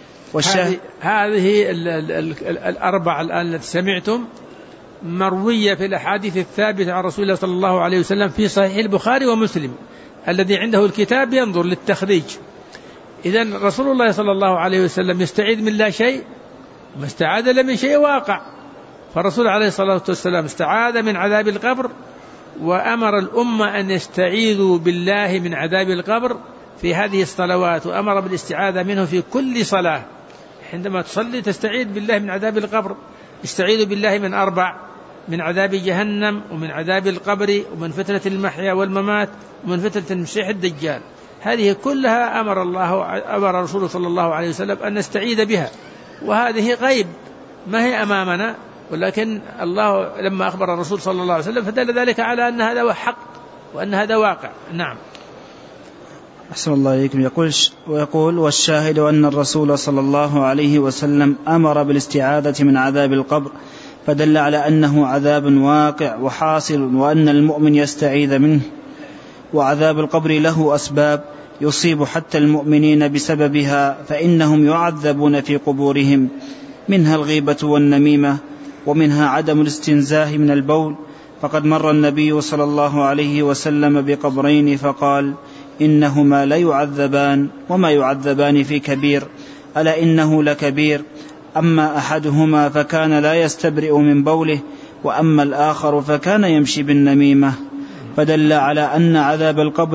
هذه الأربع الآن التي سمعتم مروية في الأحاديث الثابتة عن رسول الله صلى الله عليه وسلم في صحيح البخاري ومسلم. الذي عنده الكتاب ينظر للتخريج. إذن رسول الله صلى الله عليه وسلم يستعيذ من لا شيء، ما استعاذ من شيء واقع. فالرسول عليه الصلاة والسلام استعاذ من عذاب القبر، وأمر الأمة أن يستعيذوا بالله من عذاب القبر في هذه الصلوات، وأمر بالاستعاذة منه في كل صلاة. عندما تصلي تستعيذ بالله من عذاب القبر. استعيذ بالله من 4: من عذاب جهنم، ومن عذاب القبر، ومن فتنة المحيا والممات، ومن فتنة المسيح الدجال. هذه كلها أمر رسول صلى الله عليه وسلم أن نستعيذ بها، وهذه غيب ما هي أمامنا، ولكن الله لما أخبر الرسول صلى الله عليه وسلم فدل ذلك على أن هذا هو حق وأن هذا واقع. نعم. أحسن الله إليكم. ويقول: والشاهد أن الرسول صلى الله عليه وسلم أمر بالاستعاذة من عذاب القبر، فدل على أنه عذاب واقع وحاصل، وأن المؤمن يستعيذ منه. وعذاب القبر له أسباب يصيب حتى المؤمنين بسببها، فإنهم يعذبون في قبورهم، منها الغيبة والنميمة، ومنها عدم الاستنزاه من البول. فقد مر النبي صلى الله عليه وسلم بقبرين فقال: إنهما لا يعذبان، وما يعذبان في كبير، ألا إنه لكبير. أما أحدهما فكان لا يستبرئ من بوله، وأما الآخر فكان يمشي بالنميمة. فدل على أن عذاب القبر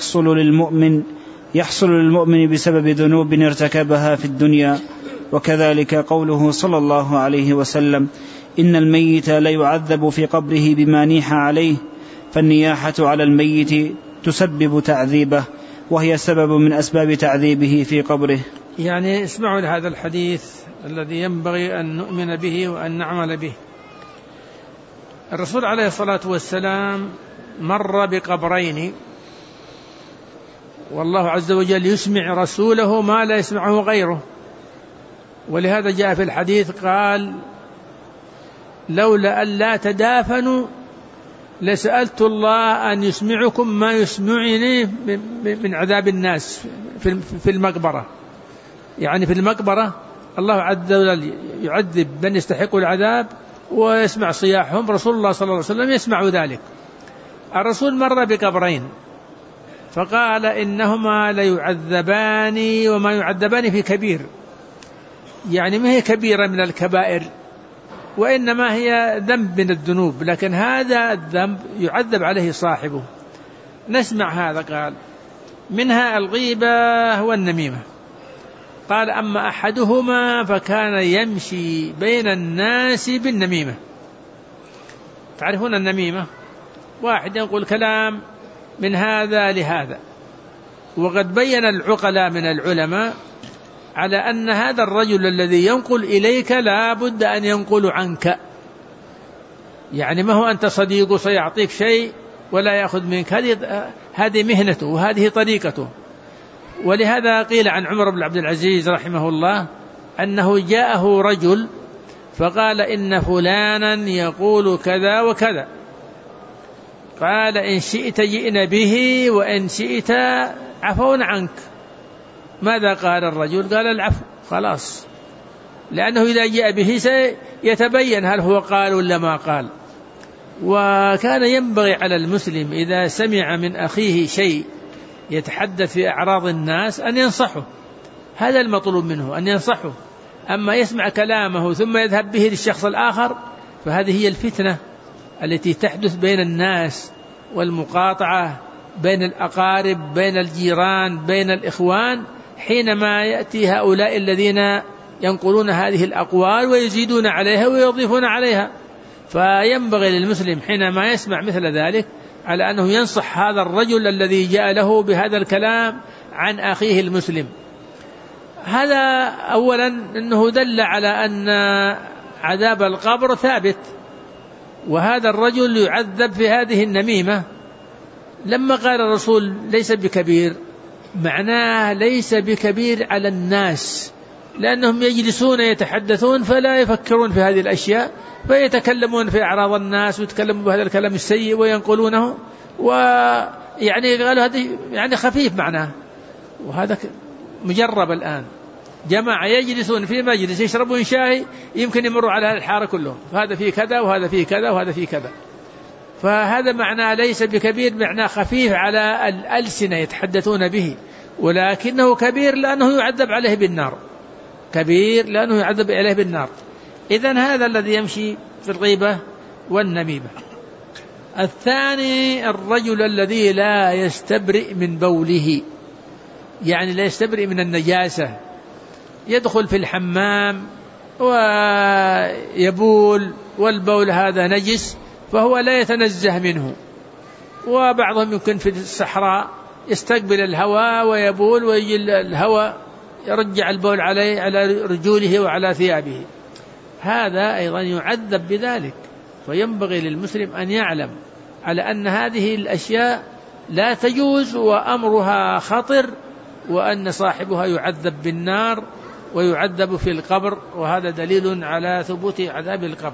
يحصل للمؤمن بسبب ذنوب ارتكبها في الدنيا. وكذلك قوله صلى الله عليه وسلم: إن الميت لا يعذب في قبره بما نيح عليه، فالنياحة على الميت تسبب تعذيبه، وهي سبب من أسباب تعذيبه في قبره. يعني اسمعوا لهذا الحديث الذي ينبغي أن نؤمن به وأن نعمل به. الرسول عليه الصلاة والسلام مر بقبرين، والله عز وجل يسمع رسوله ما لا يسمعه غيره، ولهذا جاء في الحديث قال: لولا أن لا تدافنوا لسألت الله أن يسمعكم ما يسمعني من عذاب الناس في المقبرة. يعني في المقبرة الله عز وجل يعذب من يستحق العذاب ويسمع صياحهم، رسول الله صلى الله عليه وسلم يسمع ذلك. الرسول مر بقبرين فقال: إنهما ليعذبان وما يعذبان في كبير. يعني ما هي كبيرة من الكبائر، وإنما هي ذنب من الذنوب، لكن هذا الذنب يعذب عليه صاحبه. نسمع هذا. قال: منها الغيبة والنميمة. قال: أما أحدهما فكان يمشي بين الناس بالنميمة. تعرفون النميمة؟ واحد ينقل كلام من هذا لهذا. وقد بين العقلاء من العلماء على أن هذا الرجل الذي ينقل إليك لا بد أن ينقل عنك. يعني ما هو أنت صديقه سيعطيك شيء ولا يأخذ منك، هذه مهنته وهذه طريقته. ولهذا قيل عن عمر بن عبد العزيز رحمه الله أنه جاءه رجل فقال: إن فلانا يقول كذا وكذا. قال: إن شئت جئنا به، وإن شئت عفونا عنك. ماذا قال الرجل؟ قال: العفو، خلاص، لأنه إذا جاء به سيتبين هل هو قال ولا ما قال. وكان ينبغي على المسلم إذا سمع من أخيه شيء يتحدث في أعراض الناس أن ينصحه، هذا المطلوب منه، أن ينصحه. أما يسمع كلامه ثم يذهب به للشخص الآخر فهذه هي الفتنة التي تحدث بين الناس، والمقاطعة بين الأقارب، بين الجيران، بين الإخوان، حينما يأتي هؤلاء الذين ينقلون هذه الأقوال ويزيدون عليها ويضيفون عليها. فينبغي للمسلم حينما يسمع مثل ذلك على أنه ينصح هذا الرجل الذي جاء له بهذا الكلام عن أخيه المسلم. هذا أولا أنه دل على أن عذاب القبر ثابت، وهذا الرجل يعذب في هذه النميمة، لما قال الرسول ليس بكبير معناه ليس بكبير على الناس، لأنهم يجلسون يتحدثون فلا يفكرون في هذه الأشياء، فيتكلمون في أعراض الناس ويتكلمون بهذا الكلام السيء وينقلونه، ويعني قالوا هذا يعني خفيف معناه. وهذا مجرب الآن، جماعة يجلسون في مجلس يشربون شاي يمكن يمروا على الحارة كلهم، هذا فيه كذا وهذا فيه كذا وهذا فيه كذا. فهذا معناه ليس بكبير، معناه خفيف على الألسنة يتحدثون به، ولكنه كبير لأنه يعذب عليه بالنار، كبير لأنه يعذب عليه بالنار. إذن هذا الذي يمشي في الغيبة والنميمة. الثاني الرجل الذي لا يستبرئ من بوله، يعني لا يستبرئ من النجاسة، يدخل في الحمام ويبول والبول هذا نجس فهو لا يتنزه منه. وبعضهم يمكن في الصحراء يستقبل الهواء ويبول ويجي الهواء يرجع البول عليه على رجوله وعلى ثيابه، هذا أيضا يعذب بذلك. فينبغي للمسلم أن يعلم على أن هذه الأشياء لا تجوز وأمرها خطر، وأن صاحبها يعذب بالنار ويعذب في القبر، وهذا دليل على ثبوت عذاب القبر.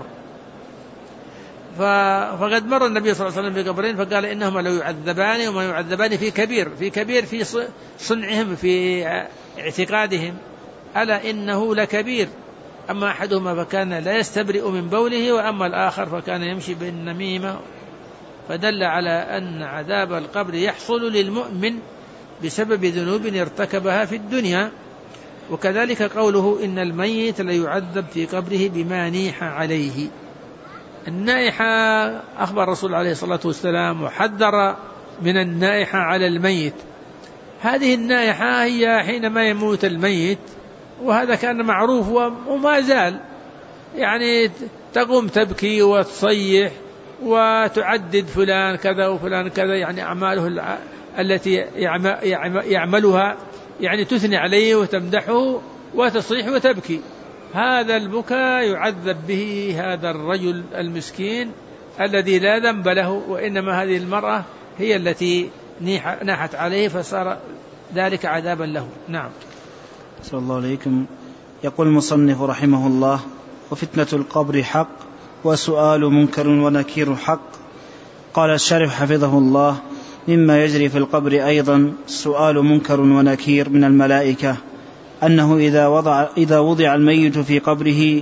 فقد مر النبي صلى الله عليه وسلم بقبرين فقال إنهما لو يعذبان، وما يعذبان في كبير في صنعهم في اعتقادهم، ألا إنه لكبير. أما أحدهما فكان لا يستبرئ من بوله، وأما الآخر فكان يمشي بالنميمة. فدل على أن عذاب القبر يحصل للمؤمن بسبب ذنوب ارتكبها في الدنيا. وكذلك قوله إن الميت ليعذب في قبره بما نيح عليه. النائحة أخبر الرسول عليه الصلاة والسلام وحذر من النائحة على الميت. هذه النائحة هي حينما يموت الميت، وهذا كان معروف وما زال، يعني تقوم تبكي وتصيح وتعدد فلان كذا وفلان كذا، يعني أعماله التي يعملها، يعني تثني عليه وتمدحه وتصيح وتبكي. هذا البكاء يعذب به هذا الرجل المسكين الذي لا ذنب له، وإنما هذه المرأة هي التي ناحت عليه فصار ذلك عذابا له. نعم. صلى الله عليكم. يقول المصنف رحمه الله: وفتنة القبر حق، وسؤال منكر ونكير حق. قال الشارح حفظه الله: مما يجري في القبر أيضا سؤال منكر ونكير من الملائكة، أنه إذا وضع الميت في قبره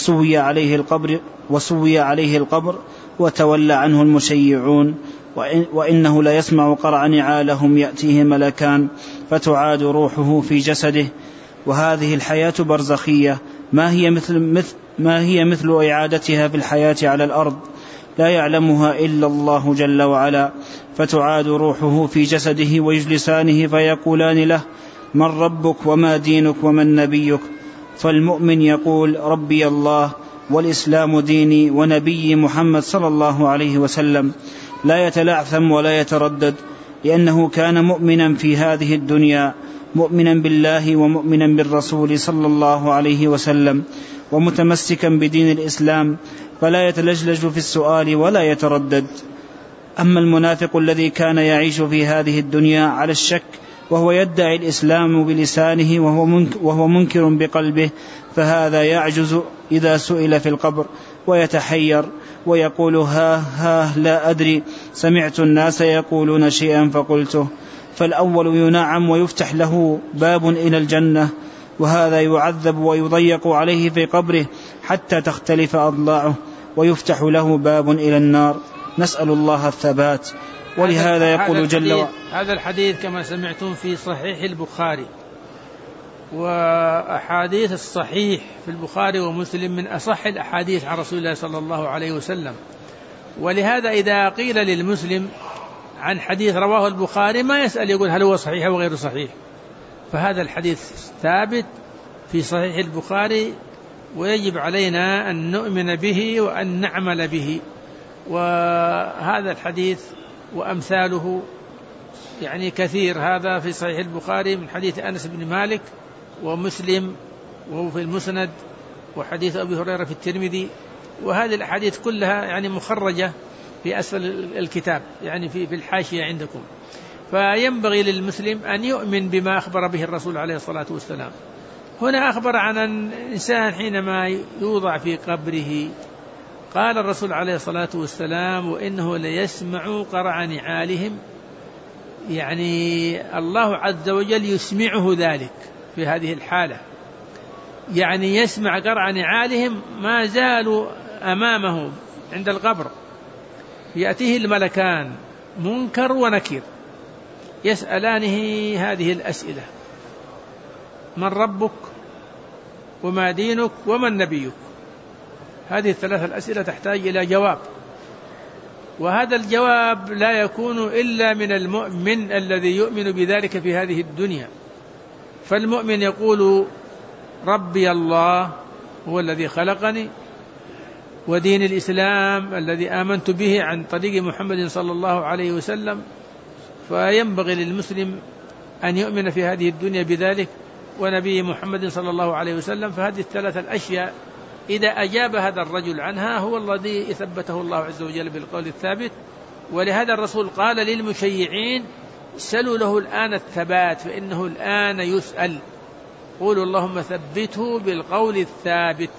وسوي عليه القبر وتولى عنه المشيعون، وإنه لا يسمع قرع نعالهم يأتيه ملكان فتعاد روحه في جسده. وهذه الحياة برزخية ما هي مثل إعادتها في الحياة على الأرض، لا يعلمها إلا الله جل وعلا. فتعاد روحه في جسده ويجلسانه فيقولان له: من ربك وما دينك ومن نبيك؟ فالمؤمن يقول: ربي الله والإسلام ديني ونبي محمد صلى الله عليه وسلم، لا يتلعثم ولا يتردد، لأنه كان مؤمنا في هذه الدنيا، مؤمنا بالله ومؤمنا بالرسول صلى الله عليه وسلم، ومتمسكا بدين الإسلام، فلا يتلجلج في السؤال ولا يتردد. أما المنافق الذي كان يعيش في هذه الدنيا على الشك، وهو يدعي الإسلام بلسانه وهو منكر بقلبه، فهذا يعجز إذا سئل في القبر ويتحير ويقول: ها لا أدري، سمعت الناس يقولون شيئا فقلته. فالأول ينعم ويفتح له باب إلى الجنة، وهذا يعذب ويضيق عليه في قبره حتى تختلف أضلاعه، ويفتح له باب إلى النار. نسأل الله الثبات. ولهذا يقول جل وعلا: هذا الحديث كما سمعتم في صحيح البخاري، وأحاديث الصحيح في البخاري ومسلم من أصح الأحاديث عن رسول الله صلى الله عليه وسلم. ولهذا إذا قيل للمسلم عن حديث رواه البخاري ما يسأل يقول هل هو صحيح أو غير صحيح، فهذا الحديث ثابت في صحيح البخاري، ويجب علينا أن نؤمن به وأن نعمل به. وهذا الحديث وأمثاله يعني كثير، هذا في صحيح البخاري من حديث أنس بن مالك، ومسلم وهو في المسند، وحديث أبي هريرة في الترمذي. وهذه الأحاديث كلها يعني مخرجة في أسفل الكتاب، يعني في الحاشية عندكم. فينبغي للمسلم أن يؤمن بما أخبر به الرسول عليه الصلاة والسلام. هنا أخبر عن الإنسان حينما يوضع في قبره، قال الرسول عليه الصلاة والسلام: وإنه ليسمع قرع نعالهم، يعني الله عز وجل يسمعه ذلك في هذه الحالة، يعني يسمع قرع نعالهم ما زالوا أمامه عند القبر، يأتيه الملكان منكر ونكير يسألانه هذه الأسئلة: من ربك وما دينك ومن نبيك؟ هذه الثلاث الأسئلة تحتاج إلى جواب، وهذا الجواب لا يكون إلا من المؤمن الذي يؤمن بذلك في هذه الدنيا. فالمؤمن يقول: ربي الله هو الذي خلقني، ودين الإسلام الذي آمنت به عن طريق محمد صلى الله عليه وسلم. فينبغي للمسلم أن يؤمن في هذه الدنيا بذلك ونبي محمد صلى الله عليه وسلم. فهذه الثلاثة الأشياء إذا أجاب هذا الرجل عنها هو الذي ثبته الله عز وجل بالقول الثابت. ولهذا الرسول قال للمشيعين: سلوا له الآن الثبات فإنه الآن يسأل، قولوا اللهم ثبته بالقول الثابت،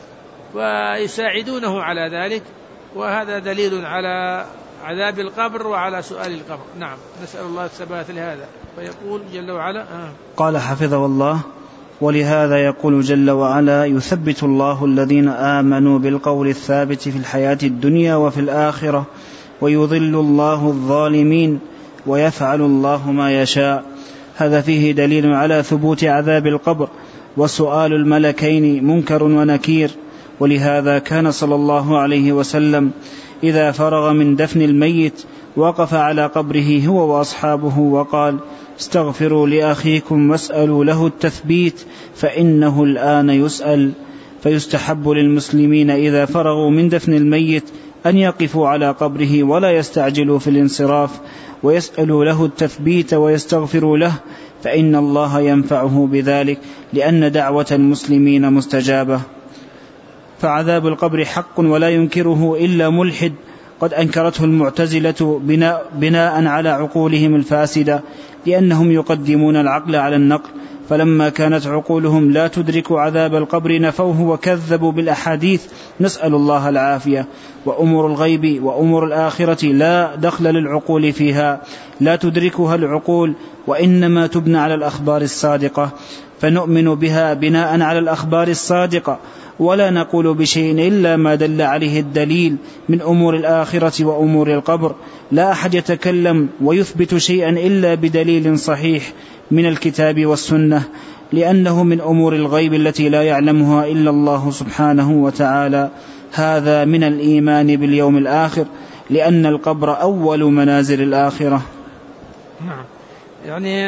ويساعدونه على ذلك. وهذا دليل على عذاب القبر وعلى سؤال القبر. نعم، نسأل الله الثبات لهذا. فيقول جل وعلا قال حفظه الله: ولهذا يقول جل وعلا: يثبت الله الذين آمنوا بالقول الثابت في الحياة الدنيا وفي الآخرة ويضل الله الظالمين ويفعل الله ما يشاء. هذا فيه دليل على ثبوت عذاب القبر وسؤال الملكين منكر ونكير. ولهذا كان صلى الله عليه وسلم إذا فرغ من دفن الميت وقف على قبره هو وأصحابه وقال: استغفروا لأخيكم واسألوا له التثبيت فإنه الآن يسأل. فيستحب للمسلمين إذا فرغوا من دفن الميت أن يقفوا على قبره ولا يستعجلوا في الانصراف، ويسألوا له التثبيت ويستغفروا له، فإن الله ينفعه بذلك، لأن دعوة المسلمين مستجابة. فعذاب القبر حق ولا ينكره إلا ملحد قد أنكرته المعتزلة بناء على عقولهم الفاسدة، لأنهم يقدمون العقل على النقل. فلما كانت عقولهم لا تدرك عذاب القبر نفوه وكذبوا بالأحاديث، نسأل الله العافية. وأمور الغيب وأمور الآخرة لا دخل للعقول فيها، لا تدركها العقول، وإنما تبنى على الأخبار الصادقة، فنؤمن بها بناء على الأخبار الصادقة، ولا نقول بشيء إلا ما دل عليه الدليل من أمور الآخرة وأمور القبر. لا أحد يتكلم ويثبت شيئا إلا بدليل صحيح من الكتاب والسنة، لأنه من أمور الغيب التي لا يعلمها إلا الله سبحانه وتعالى. هذا من الإيمان باليوم الآخر، لأن القبر أول منازل الآخرة. نعم، يعني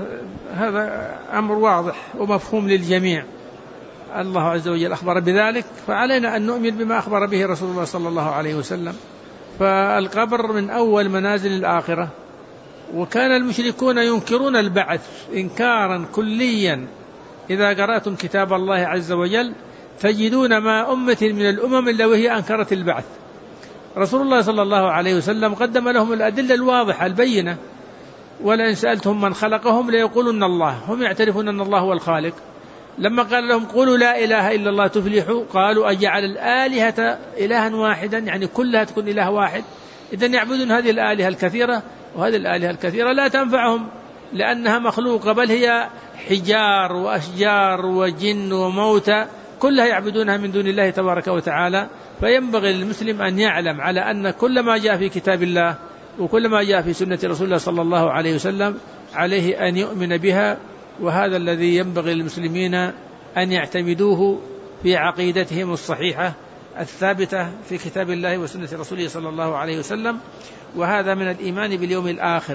هذا أمر واضح ومفهوم للجميع. الله عز وجل أخبر بذلك، فعلينا أن نؤمن بما أخبر به رسول الله صلى الله عليه وسلم. فالقبر من أول منازل الآخرة. وكان المشركون ينكرون البعث إنكارا كليا. إذا قرأتم كتاب الله عز وجل تجدون ما أمة من الأمم إلا وهي أنكرت البعث. رسول الله صلى الله عليه وسلم قدم لهم الأدلة الواضحة البينة: ولئن سألتهم من خلقهم ليقولن الله. هم يعترفون أن الله هو الخالق. لما قال لهم: قولوا لا إله إلا الله تفلحوا، قالوا: أجعل الآلهة إلها واحدا، يعني كلها تكون إله واحد. إذن يعبدون هذه الآلهة الكثيرة، وهذه الآلهة الكثيرة لا تنفعهم لأنها مخلوقة، بل هي حجار وأشجار وجن وموتى، كلها يعبدونها من دون الله تبارك وتعالى. فينبغي للمسلم أن يعلم على أن كل ما جاء في كتاب الله وكل ما جاء في سنة رسول الله صلى الله عليه وسلم عليه أن يؤمن بها. وهذا الذي ينبغي للمسلمين أن يعتمدوه في عقيدتهم الصحيحة الثابتة في كتاب الله وسنة رسوله صلى الله عليه وسلم. وهذا من الإيمان باليوم الآخر،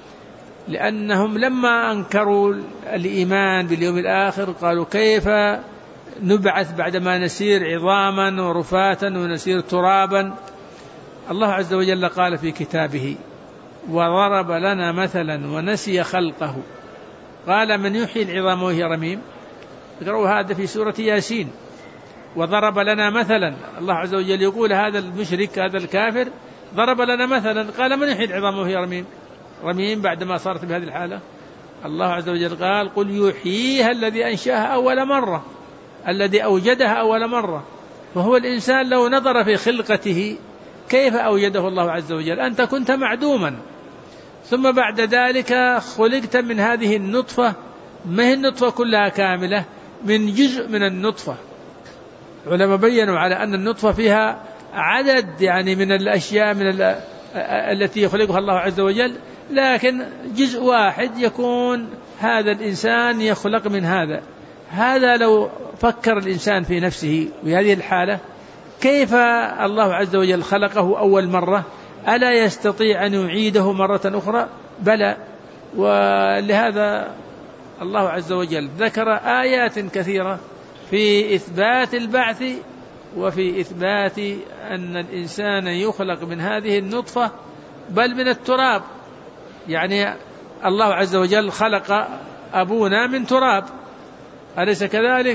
لأنهم لما أنكروا الإيمان باليوم الآخر قالوا: كيف نبعث بعدما نسير عظاما ورفاتا ونسير ترابا؟ الله عز وجل قال في كتابه: وضرب لنا مثلا ونسي خلقه قال: من يحيي العظام وهي رميم؟ اقرأوا هذا في سورة ياسين. وضرب لنا مثلا، الله عز وجل يقول هذا المشرك هذا الكافر ضرب لنا مثلا قال من يحيي العظام وهي رميم بعدما صارت بهذه الحالة؟ الله عز وجل قال قل يحييها الذي أنشأها أول مرة، الذي أوجدها أول مرة. وهو الإنسان لو نظر في خلقته كيف أوجده الله عز وجل؟ أنت كنت معدوما ثم بعد ذلك خلقت من هذه النطفة، ما هي النطفة كلها كاملة، من جزء من النطفة. علماء بيّنوا على أن النطفة فيها عدد يعني من الأشياء التي يخلقها الله عز وجل، لكن جزء واحد يكون هذا الإنسان يخلق من هذا لو فكر الإنسان في نفسه بهذه الحالة كيف الله عز وجل خلقه أول مرة، ألا يستطيع أن يعيده مرة أخرى؟ بلى. ولهذا الله عز وجل ذكر آيات كثيرة في إثبات البعث وفي إثبات أن الإنسان يخلق من هذه النطفة بل من التراب. يعني الله عز وجل خلق أبونا من تراب، أليس كذلك؟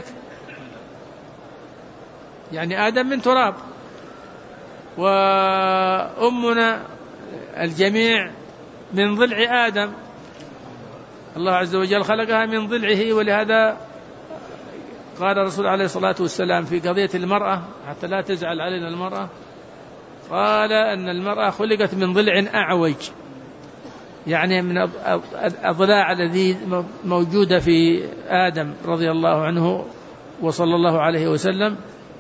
يعني آدم من تراب، وأمنا الجميع من ضلع آدم، الله عز وجل خلقها من ضلعه. ولهذا قال الرسول عليه الصلاة والسلام في قضية المرأة، حتى لا تزعل علينا المرأة، قال أن المرأة خلقت من ضلع أعوج، يعني من الضلاع الذي موجودة في آدم رضي الله عنه وصلى الله عليه وسلم.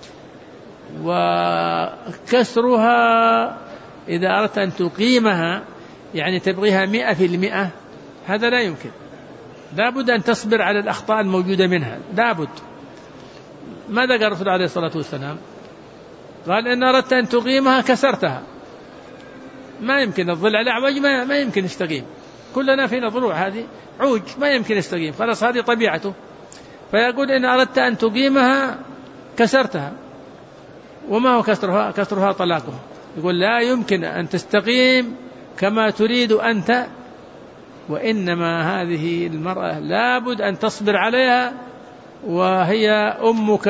وكسرها إذا أردت أن تقيمها يعني تبغيها 100%، هذا لا يمكن، لابد أن تصبر على الأخطاء الموجودة منها، لابد. ماذا قال الرسول عليه الصلاة والسلام؟ قال إن أردت أن تقيمها كسرتها. ما يمكن، الضلع الأعوج ما يمكن يستقيم، كلنا فينا ضلوع هذه عوج ما يمكن يستقيم، خلاص هذه طبيعته. فيقول إن أردت أن تقيمها كسرتها. وما هو كسرها؟ كسرها طلاقها. يقول لا يمكن أن تستقيم كما تريد أنت، وإنما هذه المرأة لابد أن تصبر عليها، وهي أمك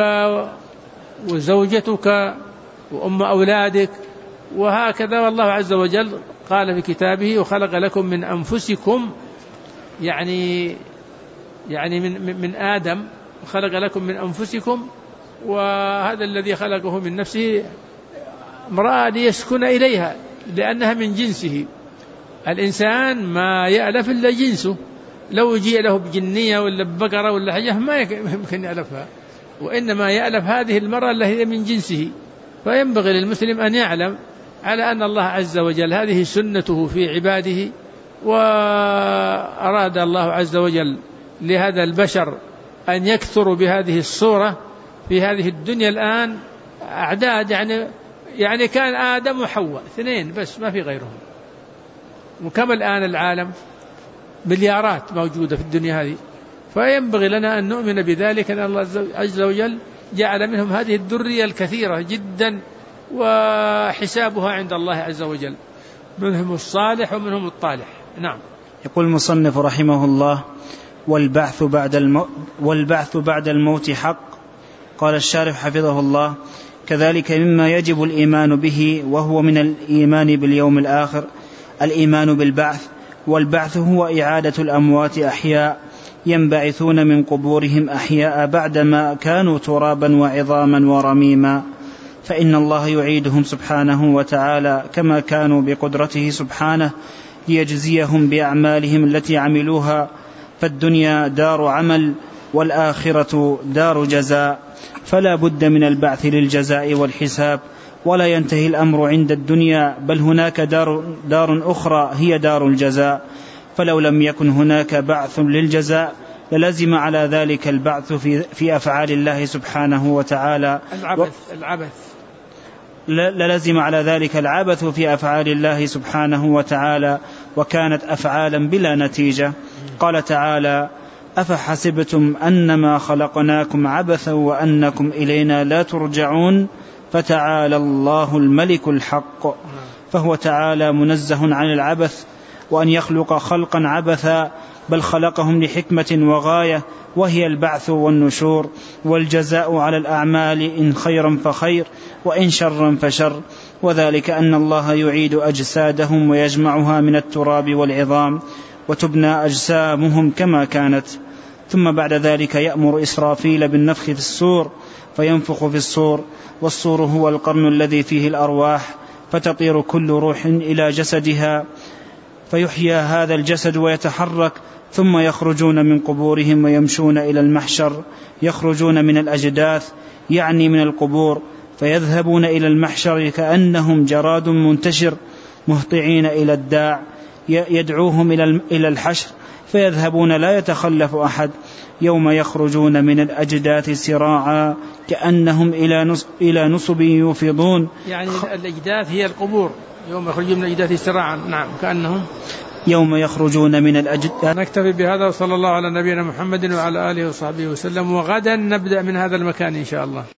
وزوجتك وأم أولادك، وهكذا. والله عز وجل قال في كتابه وخلق لكم من أنفسكم، يعني من آدم خلق لكم من أنفسكم، وهذا الذي خلقه من نفسه امرأة ليسكن إليها لأنها من جنسه. الإنسان ما يألف إلا جنسه، لو جيء له بجنية ولا ببقرة ولا حاجة ما يمكن يألفها، وإنما يألف هذه المرأة التي هي من جنسه. فينبغي للمسلم أن يعلم على أن الله عز وجل هذه سنته في عباده، وأراد الله عز وجل لهذا البشر أن يكثروا بهذه الصورة في هذه الدنيا. الآن أعداد يعني كان آدم وحواء 2 بس ما في غيرهم، وكم الآن العالم مليارات موجودة في الدنيا هذه. فينبغي لنا أن نؤمن بذلك، أن الله عز وجل جعل منهم هذه الذرية الكثيرة جدا، وحسابها عند الله عز وجل، منهم الصالح ومنهم الطالح. نعم. يقول المصنف رحمه الله: والبعث بعد الموت حق. قال الشارح حفظه الله: كذلك مما يجب الإيمان به، وهو من الإيمان باليوم الآخر الإيمان بالبعث. والبعث هو إعادة الأموات أحياء ينبعثون من قبورهم أحياء بعدما كانوا ترابا وعظاما ورميما، فإن الله يعيدهم سبحانه وتعالى كما كانوا بقدرته سبحانه ليجزيهم بأعمالهم التي عملوها. فالدنيا دار عمل والآخرة دار جزاء، فلا بد من البعث للجزاء والحساب، ولا ينتهي الأمر عند الدنيا، بل هناك دار أخرى هي دار الجزاء. فلو لم يكن هناك بعث للجزاء للزم على ذلك البعث في أفعال الله سبحانه وتعالى، للزم على ذلك العبث في أفعال الله سبحانه وتعالى، وكانت أفعالا بلا نتيجة. قال تعالى: أفحسبتم أنما خلقناكم عبثا وأنكم إلينا لا ترجعون، فتعالى الله الملك الحق. فهو تعالى منزه عن العبث وأن يخلق خلقا عبثا، بل خلقهم لحكمة وغاية، وهي البعث والنشور والجزاء على الأعمال، إن خيرا فخير وإن شرا فشر. وذلك أن الله يعيد أجسادهم ويجمعها من التراب والعظام وتبنى أجسامهم كما كانت. ثم بعد ذلك يأمر إسرافيل بالنفخ في الصور فينفخ في الصور، والصور هو القرن الذي فيه الأرواح، فتطير كل روح إلى جسدها فيحيى هذا الجسد ويتحرك، ثم يخرجون من قبورهم ويمشون إلى المحشر، يخرجون من الأجداث يعني من القبور، فيذهبون إلى المحشر كأنهم جراد منتشر مهطعين إلى الداع يدعوهم إلى الحشر، فيذهبون لا يتخلف أحد. يوم يخرجون من الأجداث سراعا كأنهم إلى نصب يوفضون. يعني الأجداث هي القبور، يوم يخرجون من الأجداث سراعا. نعم، كأنهم يوم يخرجون من الأجداث. نكتفي بهذا، وصلى الله على نبينا محمد وعلى آله وصحبه وسلم، وغدا نبدأ من هذا المكان إن شاء الله.